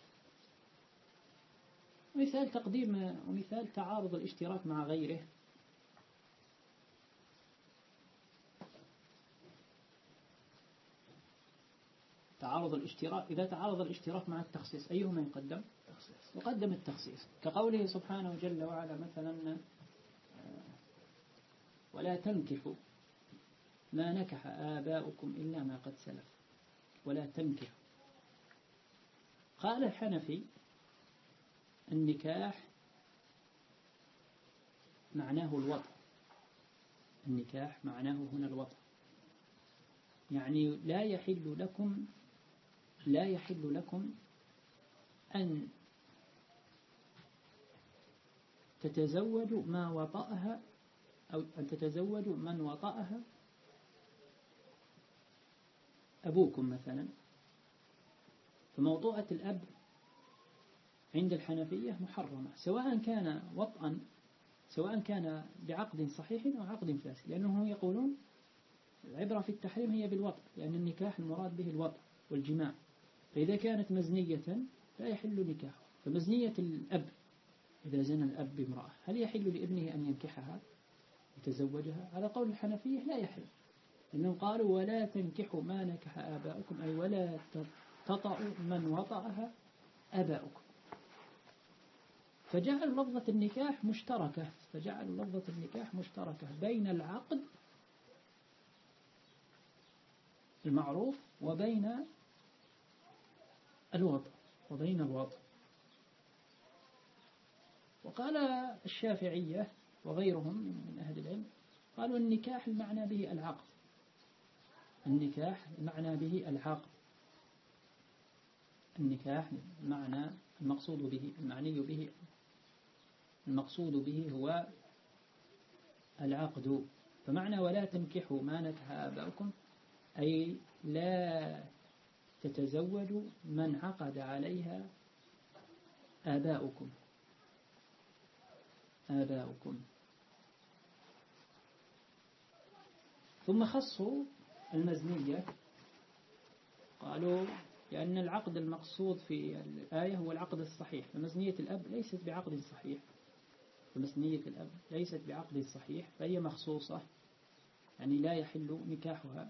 مثال تقديم ومثال تعارض الاشتراك مع غيره. تعارض الاشتراك، إذا تعارض الاشتراك مع التخصيص أيهما يقدم؟ يقدم التخصيص، كقوله سبحانه جل وعلا مثلا ولا تنكحوا ما نكح آباؤكم إلا ما قد سلف. ولا تنكحوا. قال الحنفي النكاح معناه الوطء، النكاح معناه هنا الوطء، يعني لا يحل لكم لا يحل لكم أن تتزوجوا ما وطأها أو أن تتزوجوا من وطأها أبوكم مثلا. فموضوعة الأب عند الحنفية محرمة، سواء كان وطئا سواء كان بعقد صحيح أو عقد فاسد، لأنهم يقولون العبرة في التحريم هي بالوطء، لأن النكاح المراد به الوطء والجماع. فإذا كانت مزنية لا يحل نكاحه. فمزنية الأب إذا زنى الأب بامرأة هل يحل لابنه أن ينكحها يتزوجها؟ على قول الحنفية لا يحل، لأنهم قالوا ولا تنكحوا ما نكح آباؤكم، أي ولا تطأوا من وطأها آباؤكم. فجعلوا لفظة النكاح مشتركة فجعلوا لفظة النكاح مشتركة بين العقد المعروف وبين الوطء وبين الوطء. وقال الشافعية وغيرهم من أهل العلم قالوا النكاح المعنى به العقد، النكاح المعنى به العقد النكاح معنى المقصود به المعني به المقصود به هو العقد. فمعنى ولا تنكحوا ما نكح آباؤكم أي لا تتزوجوا من عقد عليها آباؤكم آباؤكم ثم خصوا المزنية، قالوا لأن العقد المقصود في الآية هو العقد الصحيح، فمزنية الأب ليست بعقد صحيح فمزنية الأب ليست بعقد صحيح فهي مخصوصة، يعني لا يحل نكاحها.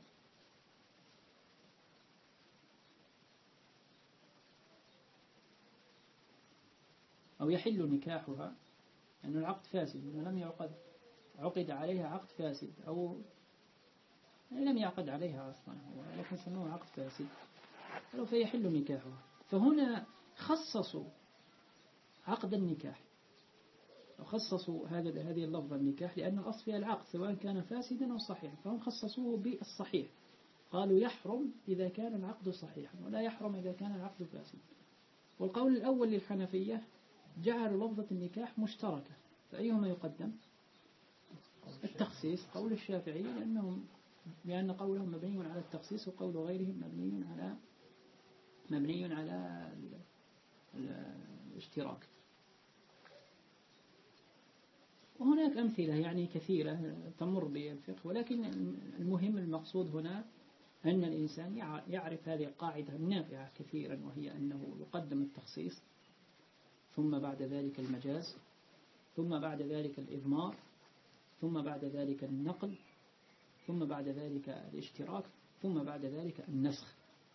أو يحل نكاحها لأن العقد فاسد، لأنه لم يعقد عقد عليها عقد فاسد، أو لم يعقد عليها أصلا ولكن سموه عقد فاسد، فيحل نكاحها. فهنا خصصوا عقد النكاح وخصصوا هذا هذه اللفظة النكاح لأن الأصل فيها العقد سواء كان فاسدا أو صحيحا، فهم خصصوه بالصحيح، قالوا يحرم إذا كان العقد صحيحا ولا يحرم إذا كان العقد فاسدا. والقول الأول للحنفية جعلوا لفظة النكاح مشتركة، فأيهما يقدم؟ التخصيص. قول الشافعي لأنهم لأن قولهم مبني على التخصيص وقول غيرهم مبني على مبني على الاشتراك. وهناك أمثلة يعني كثيرة تمر بالفقه، ولكن المهم المقصود هنا أن الإنسان يعرف هذه القاعدة النافعة كثيرا، وهي أنه يقدم التخصيص ثم بعد ذلك المجاز ثم بعد ذلك الإضمار ثم بعد ذلك النقل ثم بعد ذلك الاشتراك ثم بعد ذلك النسخ.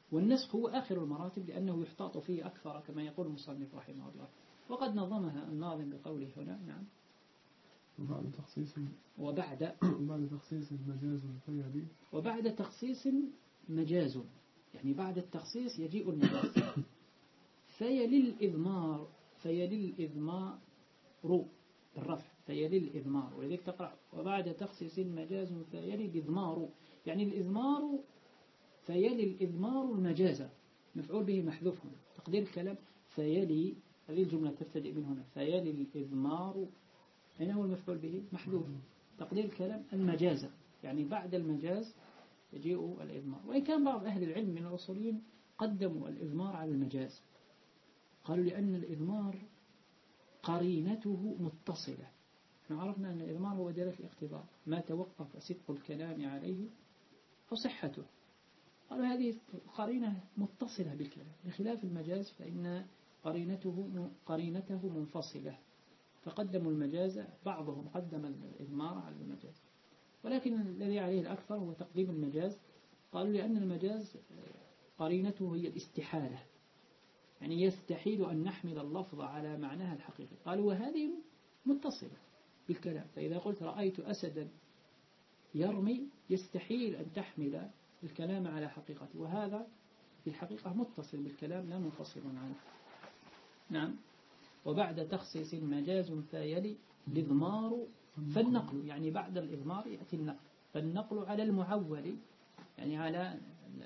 والنسخ هو آخر المراتب لأنه يحتاط فيه أكثر كما يقول المصنف رحمه الله، وقد نظمها الناظم بقوله هنا. نعم. وبعد تخصيص وبعد بعد تخصيص مجاز فيلي وبعد تخصيص مجاز، يعني بعد التخصيص يجيء المجاز. فيلي الإضمار فيلي الإضمار بالرفع فيلي الإضمار، ولذلك تقرأ وبعد تخصيص مجاز فيلي الإضمار، يعني الإضمار فيلي الإضمار المجاز، مفعول به محذوف هنا. تقدير الكلام فيلي، هذه الجملة تبتدئ من هنا، فيلي الإضمار، هنا هو المفعول به محذوف. تقدير الكلام المجاز، يعني بعد المجاز يجيء الإضمار. وإن كان بعض أهل العلم من الأصوليين قدموا الإضمار على المجاز، قالوا لأن الإضمار قرينته متصلة. نحن عرفنا أن الإضمار هو دلالة الاقتضاء، ما توقف صدق الكلام عليه فصحته. قالوا هذه قرينة متصلة بالكلام، بخلاف المجاز فإن قرينته قرينته منفصلة، فقدموا المجاز، بعضهم قدم الإضمار على المجاز، ولكن الذي عليه الأكثر هو تقديم المجاز. قالوا لأن المجاز قرينته هي الاستحالة، يعني يستحيل أن نحمل اللفظ على معناها الحقيقي. قالوا وهذه متصلة بالكلام، فإذا قلت رأيت أسدا يرمي يستحيل أن تحمل الكلام على حقيقته، وهذا في الحقيقة متصل بالكلام لا منفصل عنه. نعم. وبعد تخصيص مجاز فيلي الإضمار فالنقل، يعني بعد الإضمار يأتي النقل، فالنقل على المعول، يعني على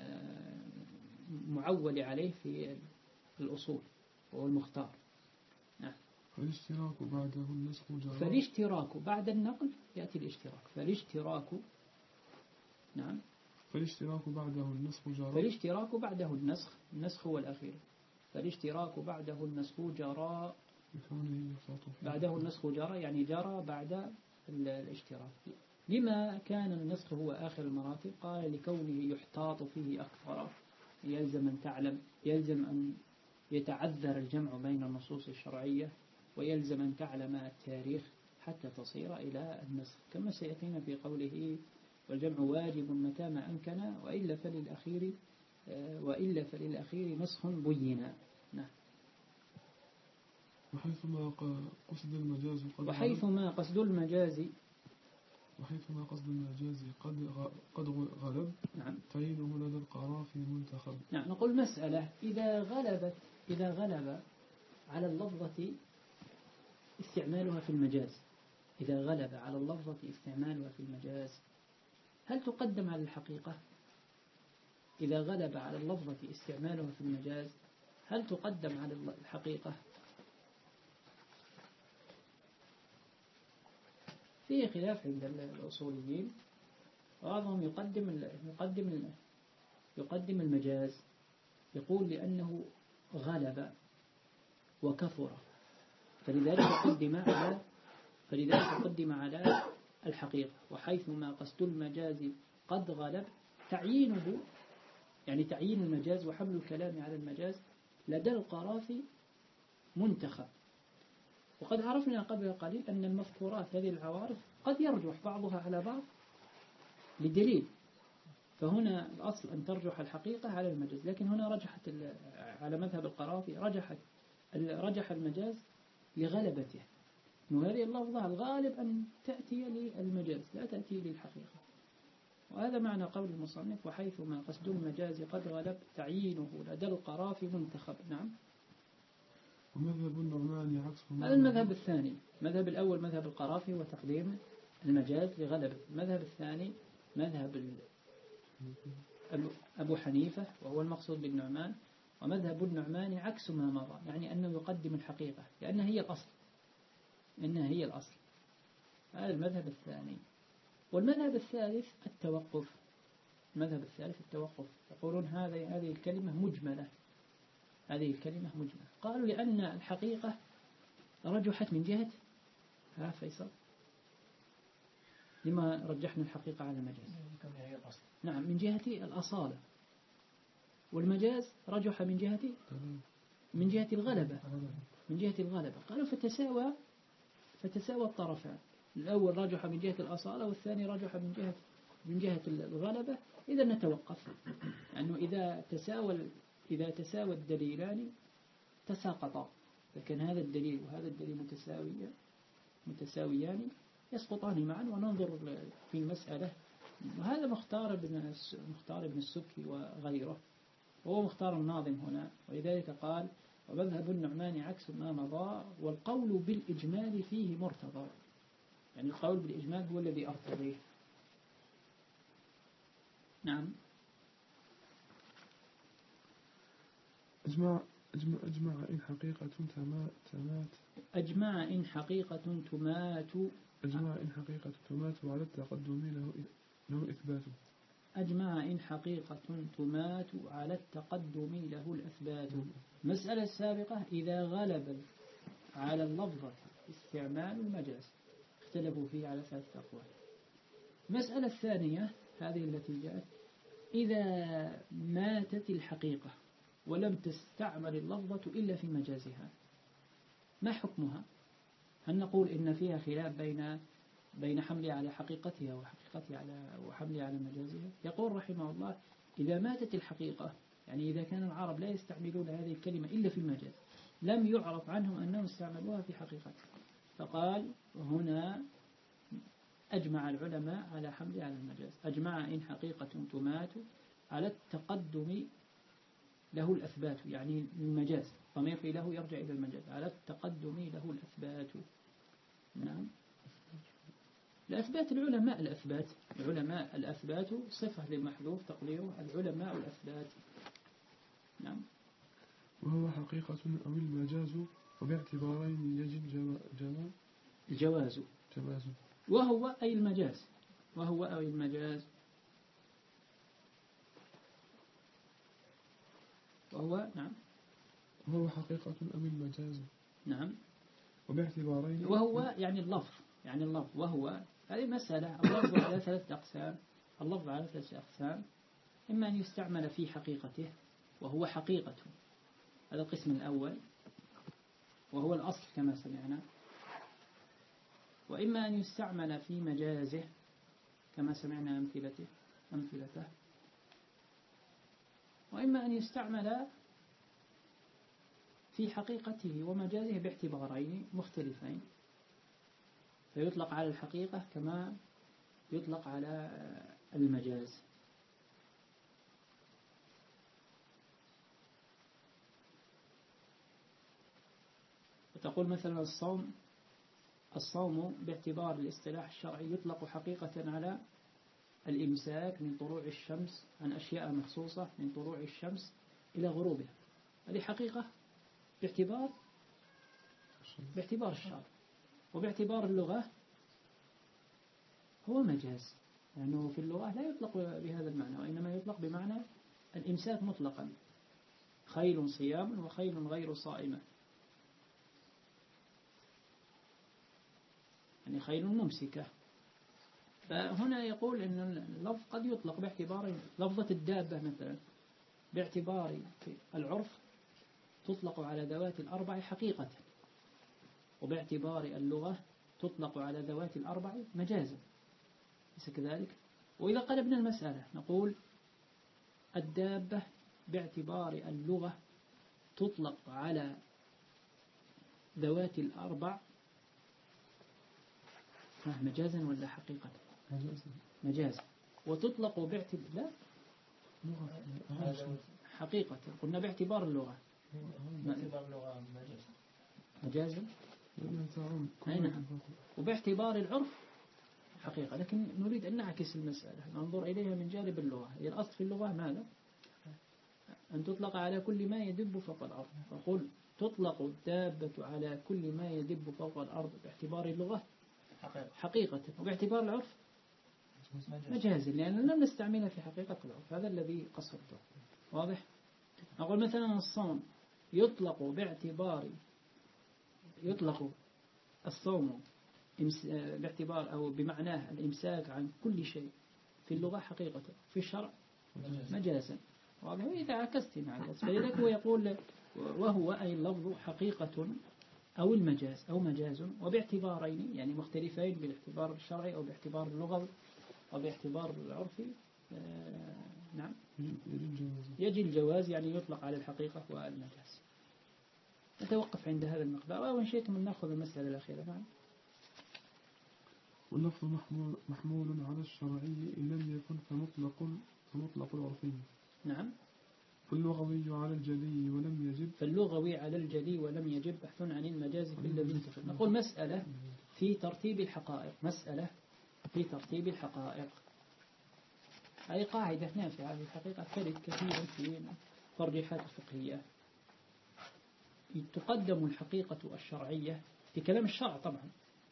معول عليه في الأصول وهو المختار. نعم. فالاشتراك بعده النسخ جرى فالاشتراك بعد النقل يأتي الاشتراك، فالاشتراك نعم فالاشتراك بعده النسخ جرى فالاشتراك بعده النسخ، النسخ هو الأخير، فالاشتراك بعده النسخ جرى، بعده النسخ جرى يعني جرى بعد الاشتراك. لما كان النسخ هو آخر المراتب؟ قال لكونه يحتاط فيه أكثر، يلزم أن تعلم، يلزم أن يتعذر الجمع بين النصوص الشرعية، ويلزم أن تعلم التاريخ حتى تصير إلى النسخ، كما سيأتينا في قوله والجمع واجب متى ما أمكن، وإلا فللأخير وإلا فللأخير نسخ بينا. نعم. وحيثما قصد المجاز قد وحيثما قصد المجاز وحيثما قصد المجاز قد قد غلب نعم تعينه لدى القرافي منتخب. نعم. نقول مسألة، إذا غلبت إذا غلب على اللفظة استعمالها في المجاز إذا غلب على اللفظة استعمالها في المجاز هل تقدم على الحقيقة؟ إذا غلب على اللفظة استعمالها في المجاز هل تقدم على الحقيقة؟ فيه خلاف عند الأصوليين، بعضهم يقدم يقدم يقدم المجاز، يقول لأنه غلب وكثر فلذلك قدم على فلذلك قدم على الحقيقة. وحيثما قصد المجاز قد غلب تعيينه، يعني تعيين المجاز وحمل الكلام على المجاز لدى القرافي منتخب. وقد عرفنا قبل قليل أن المذكورات هذه العوارض قد يرجح بعضها على بعض لدليل، فهنا الأصل أن ترجح الحقيقة على المجاز، لكن هنا رجحت على مذهب القرافي رجحت رجح المجاز لغلبته، إنه هذه اللفظة الغالب أن تأتي للمجاز لا تأتي للحقيقة. وهذا معنى قول المصنف وحيثما قصد المجاز قد غلب تعيينه لدى القرافي منتخب. نعم. ومذهب النعمان عكس هذا المذهب الثاني. المذهب الأول مذهب القرافي وتقديم المجاز لغلبة. المذهب الثاني مذهب أبو حنيفة وهو المقصود بالنعمان، ومذهب النعمان عكس ما مضى، يعني أنه يقدم الحقيقة لأنها هي الأصل إنها هي الأصل. هذا المذهب الثاني. والمذهب الثالث التوقف. المذهب الثالث التوقف، يقولون هذه هذه الكلمة مجملة هذه الكلمة مجملة. قالوا لأن الحقيقة رجحت من جهة ها فيصل لما رجحنا الحقيقة على المجاز؟ نعم من جهة الأصالة، والمجاز رجح من جهة من جهة الغلبة من جهة الغلبة. قالوا فتساوى فتساوى الطرفان، الأول رجح من جهة الأصالة والثاني رجح من جهة من جهة الغلبة إذا نتوقف، لأنه يعني إذا تساوى إذا تساوى الدليلان تساقطا، لكن هذا الدليل وهذا الدليل متساويان متساويان يسقطان معا وننظر في المسألة. وهذا مختار ابن مختار ابن السبكي وغيره، وهو مختار الناظم هنا، ولذلك قال ومذهب النعمان عكس ما مضى والقول بالإجمال فيه مرتضى. يعني القول بالإجمال هو الذي أرتضيه. نعم. أجمع أجمع أجمع إن حقيقة تمات تمات أجمع إن حقيقة تمات أجمع إن حقيقة تمات وعلى التقدم له له إثبات. أجمع إن حقيقة تمات على التقدم له الأثبات. مسألة السابقة إذا غلب على اللفظة استعمال المجاز اختلفوا فيه على ثلاثة أقوال. مسألة الثانية هذه التي جاءت إذا ماتت الحقيقة ولم تستعمل اللفظة إلا في مجازها ما حكمها؟ هل نقول إن فيها خلاف بين بين حملها على حقيقتها وحقيقتها على وحملها على مجازها؟ يقول رحمه الله إذا ماتت الحقيقة، يعني إذا كان العرب لا يستعملون هذه الكلمة إلا في المجاز لم يعرف عنهم أنهم استعملوها في حقيقتها، فقال هنا أجمع العلماء على حملها على المجاز. أجمع إن حقيقة تمات على التقدم له الأثبات، يعني المجاز ضمير في له يرجع إلى المجاز، على التقدم له الأثبات. نعم. الأثبات العلماء الأثبات العلماء الأثبات صفة للمحذوف تقديره العلماء الأثبات. نعم. وهو حقيقة أو المجاز وباعتبارين يجب جوا الجواز جواز وهو أي المجاز وهو أي المجاز وهو نعم وهو حقيقة أو المجاز نعم وباعتبارين وهو يعني اللفظ يعني اللفظ وهو هذه مسألة. اللفظ على ثلاثة أقسام. اللفظ على ثلاثة أقسام، إما أن يستعمل في حقيقته وهو حقيقة، هذا القسم الأول وهو الأصل كما سمعنا، وإما أن يستعمل في مجازه كما سمعنا أمثلته أمثلته وإما أن يستعمل في حقيقته ومجازه باعتبارين مختلفين، فيطلق على الحقيقة كما يطلق على المجاز. وتقول مثلا الصوم الصوم باعتبار الاصطلاح الشرعي يطلق حقيقة على الإمساك من طلوع الشمس عن أشياء مخصوصة من طلوع الشمس إلى غروبها، هذه حقيقة باعتبار باعتبار الشرع، وباعتبار اللغة هو مجاز، لأنه يعني في اللغة لا يطلق بهذا المعنى، وإنما يطلق بمعنى الإمساك مطلقا، خيل صيام وخيل غير صائمة، يعني خيل ممسكة. فهنا يقول أن اللفظ قد يطلق باعتبار لفظة الدابة مثلا باعتبار العرف تطلق على ذوات الأربع حقيقة، وباعتبار اللغة تطلق على ذوات الأربع مجازا، ليس كذلك؟ وإذا قلبنا المسألة نقول الدابة باعتبار اللغة تطلق على ذوات الأربع مجازا ولا حقيقة؟ مجازا. وتطلق باعتبار لا حقيقة، قلنا باعتبار اللغة باعتبار اللغة مجازا نعم. وباعتبار العرف حقيقة، لكن نريد أن نعكس المسألة ننظر إليها من جانب اللغة. هي الأصل في اللغة ماذا؟ أن تطلق على كل ما يدب فوق الأرض، فقل تطلق الدابة على كل ما يدب فوق الأرض باعتبار اللغة حقيقة، وباعتبار العرف مجازا، لأننا لم نستعملها في حقيقة العرف. هذا الذي قصرته. واضح؟ أقول مثلا الصوم يطلق باعتبار يطلق الصوم باعتبار أو بمعناه الإمساك عن كل شيء في اللغة حقيقة، في الشرع مجازا. واضح؟ إذا عكست انعكس. فلذلك هو يقول وهو أي اللفظ حقيقة أو المجاز أو مجاز، وباعتبارين يعني مختلفين بالاعتبار الشرعي أو باعتبار اللغوي، وباعتبار العرف نعم يجي الجواز يعني يطلق على الحقيقة والمجاز. نتوقف عند هذا المقدار وإن شئتم أن نأخذ المسألة الأخيرة. نعم. واللفظ محمول, محمول على الشرعي إن لم يكن فمطلق فمطلق العرفي. نعم. فاللغوي على الجلي ولم يجب فاللغوي على الجلي ولم يجب بحث عن المجاز في الذي انتقل. نقول مسألة في ترتيب الحقائق، مسألة في ترتيب الحقائق، هذه قاعدة نافعة في الحقيقة ترد كثيرا في الترجيحات الفقهية. تقدم الحقيقة الشرعية في كلام الشرع طبعا،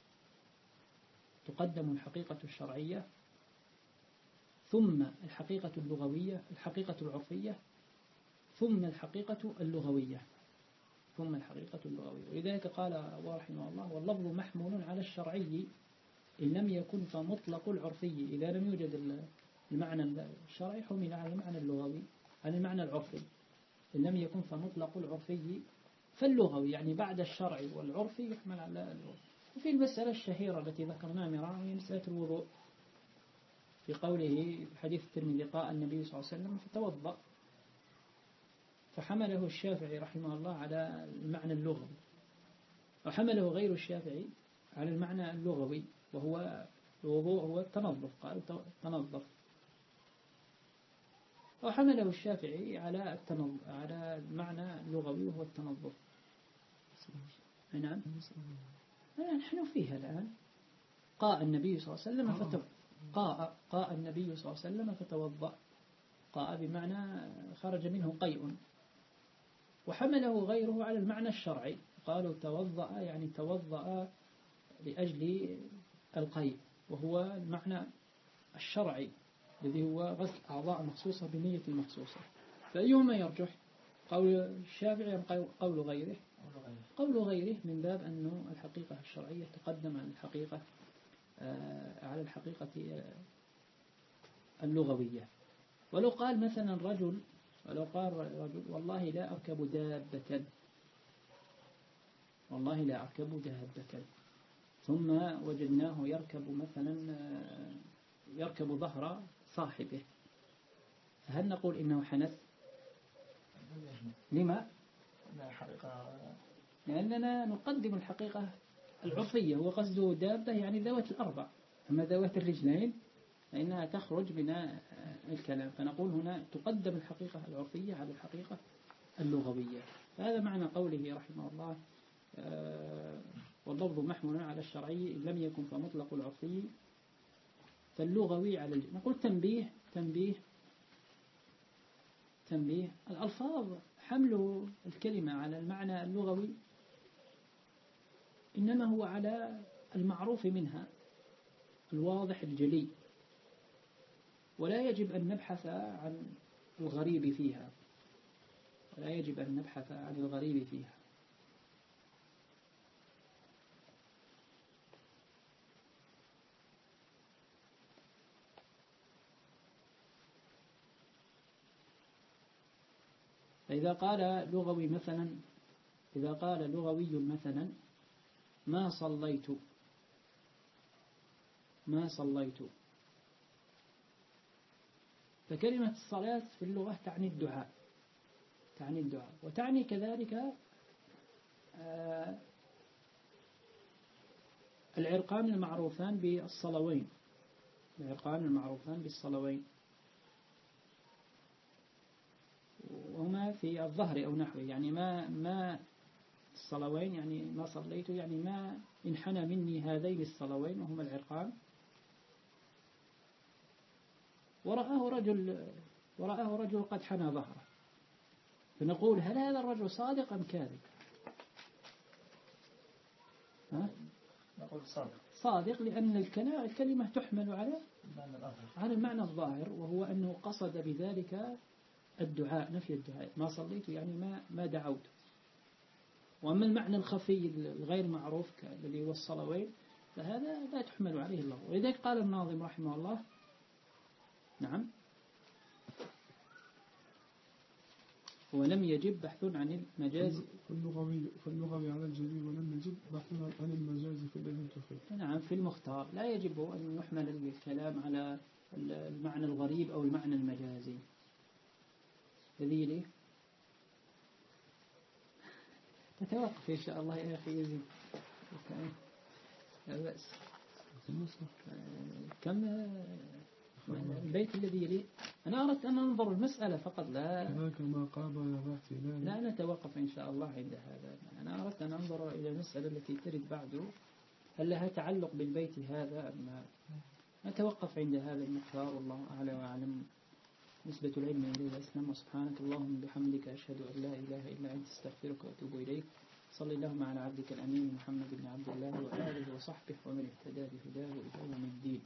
تقدم الحقيقة الشرعية ثم الحقيقة اللغوية، الحقيقة العرفية ثم الحقيقة اللغوية ثم الحقيقة اللغوية. ولذلك قال أبو رحمه الله: واللفظ محمول على الشرعي إن لم يكن فمطلق العرفي. إذا لم يوجد المعنى الشرعي حمل على المعنى اللغوي، على المعنى العرفي. إن لم يكن فمطلق العرفي فاللغوي يعني بعد الشرع والعرفي يحمل على اللغوي. وفي المسألة الشهيرة التي ذكرناها مرارا هي مسألة الوضوء، في قوله حديث الترمذي: قاء النبي صلى الله عليه وسلم فتوضأ، فحمله الشافعي رحمه الله على المعنى اللغوي، وحمله غير الشافعي على المعنى اللغوي وهو الوضوء هو التنظف، قال تنظف. وحمله الشافعي على التنظف على المعنى اللغوي وهو التنظف. نعم. نحن فيها الآن. قاء النبي صلى الله عليه وسلم فتوضأ، قاء قاء النبي صلى الله عليه وسلم فتوضأ، قاء بمعنى خرج منه قيء. وحمله غيره على المعنى الشرعي، قالوا توضأ يعني توضأ لأجل القيء، وهو المعنى الشرعي الذي هو غسل أعضاء مخصوصة بنية مخصوصة. فأيهما يرجح؟ قول الشافعي أم قول غيره؟ قول غيره، من باب أنه الحقيقة الشرعية تقدم عن الحقيقة على الحقيقة اللغوية. ولو قال مثلا رجل ولو قال رجل: والله لا أركب دابة، والله لا أركب دابة، ثم وجدناه يركب مثلا يركب ظهر صاحبه، فهل نقول إنه حنث؟ لما؟ لأننا نقدم الحقيقة العرفية، وقصده دابة يعني ذوات الأربع، أما ذوات الرجلين فإنها تخرج من الكلام، فنقول هنا تقدم الحقيقة العرفية على الحقيقة اللغوية. فهذا معنى قوله رحمه الله: واللفظ محمول على الشرعي إن لم يكن فمطلق العرفي فاللغوي على الجنة. نقول تنبيه تنبيه تنبيه الألفاظ حمل الكلمة على المعنى اللغوي إنما هو على المعروف منها الواضح الجلي، ولا يجب أن نبحث عن الغريب فيها، ولا يجب أن نبحث عن الغريب فيها. فإذا قال لغوي مثلا إذا قال لغوي مثلا ما صليت ما صليت فكلمة الصلاة في اللغة تعني الدعاء تعني الدعاء وتعني كذلك آه العرقان المعروفان بالصلوين العرقان المعروفان بالصلوين وهما في الظهر أو نحوه، يعني ما ما الصلوين يعني ما صليت يعني ما انحنى مني هذين الصلوين وهما العرقان، ورآه رجل ورآه رجل قد حنى ظهره، فنقول هل هذا الرجل صادق أم كاذب؟ ها؟ نقول صادق صادق لأن الكلمة تحمل على على المعنى الظاهر، وهو أنه قصد بذلك الدعاء، نفي الدعاء، ما صليت يعني ما ما دعوت. وأما المعنى الخفي الغير معروف الذي هو الصلوين فهذا لا تحمل عليه اللغة. ولذلك قال الناظم رحمه الله: نعم ولم يجب بحث عن المجاز. فاللغوي فاللغوي على الجليل ولم يجب بحث عن المجاز في الذي تفيد. نعم في المختار لا يجب أن يحمل الكلام على المعنى الغريب أو المعنى المجازي. دليلي تتوقف إن شاء الله يا أخي يزيد. لا بأس. كم البيت الذي يلي أنا أردت أن أنظر المسألة فقط لا كما قابل لا نتوقف إن شاء الله عند هذا. أنا أردت أن أنظر إلى المسألة التي ترد بعده هل لها تعلق بالبيت هذا أم لا. نتوقف عند هذا المقدار والله أعلى وأعلم. نسبة العلم إليه أسلم. وسبحانك اللهم بحمدك أشهد أن لا إله إلا أنت استغفرك وأتوب إليك. صلى اللهم على عبدك الأمين محمد بن عبد الله وآله وصحبه ومن اهتدى بهداه إلى يوم الدين.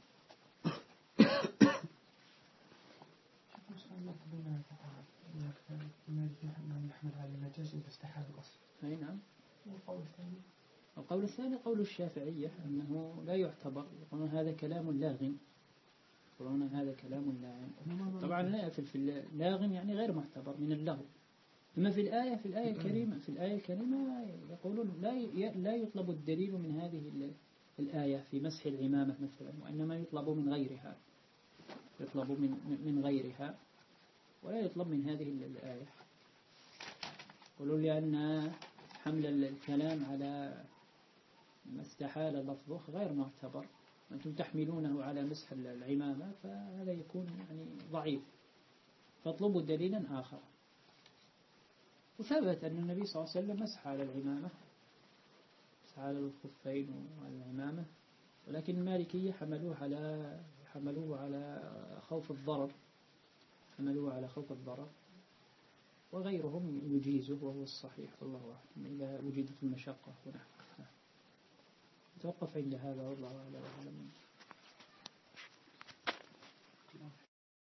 نحمل على المجاز إذا استحال الأصل. أي نعم. والقول الثاني القول الثاني قول الشافعية أنه لا يعتبر. يقولون هذا كلام لاغٍ. يقولون هذا كلام لاغٍ. طبعا لا في اللاغٍ يعني غير معتبر من اللغو. أما في الآية في الآية الكريمة في الآية الكريمة يقولون لا لا يطلب الدليل من هذه الآية في مسح العمامة مثلا وإنما يطلب من غيرها. يطلب من من غيرها ولا يطلب من هذه الآية. يقولون لأن حمل الكلام على ما استحال لفظه غير معتبر. أنتم تحملونه على مسح العمامة فهذا يكون يعني ضعيف. فاطلبوا دليلا آخر. وثبت أن النبي صلى الله عليه وسلم مسح على العمامة مسح على الخفين وعلى العمامة. ولكن المالكية حملوه على حملوه على خوف الضرر. حملوه على خوف الضرر. وغيرهم يجيزه وهو الصحيح والله أعلم إذا وجدت المشقة هنا. توقف عند هذا والله أعلم.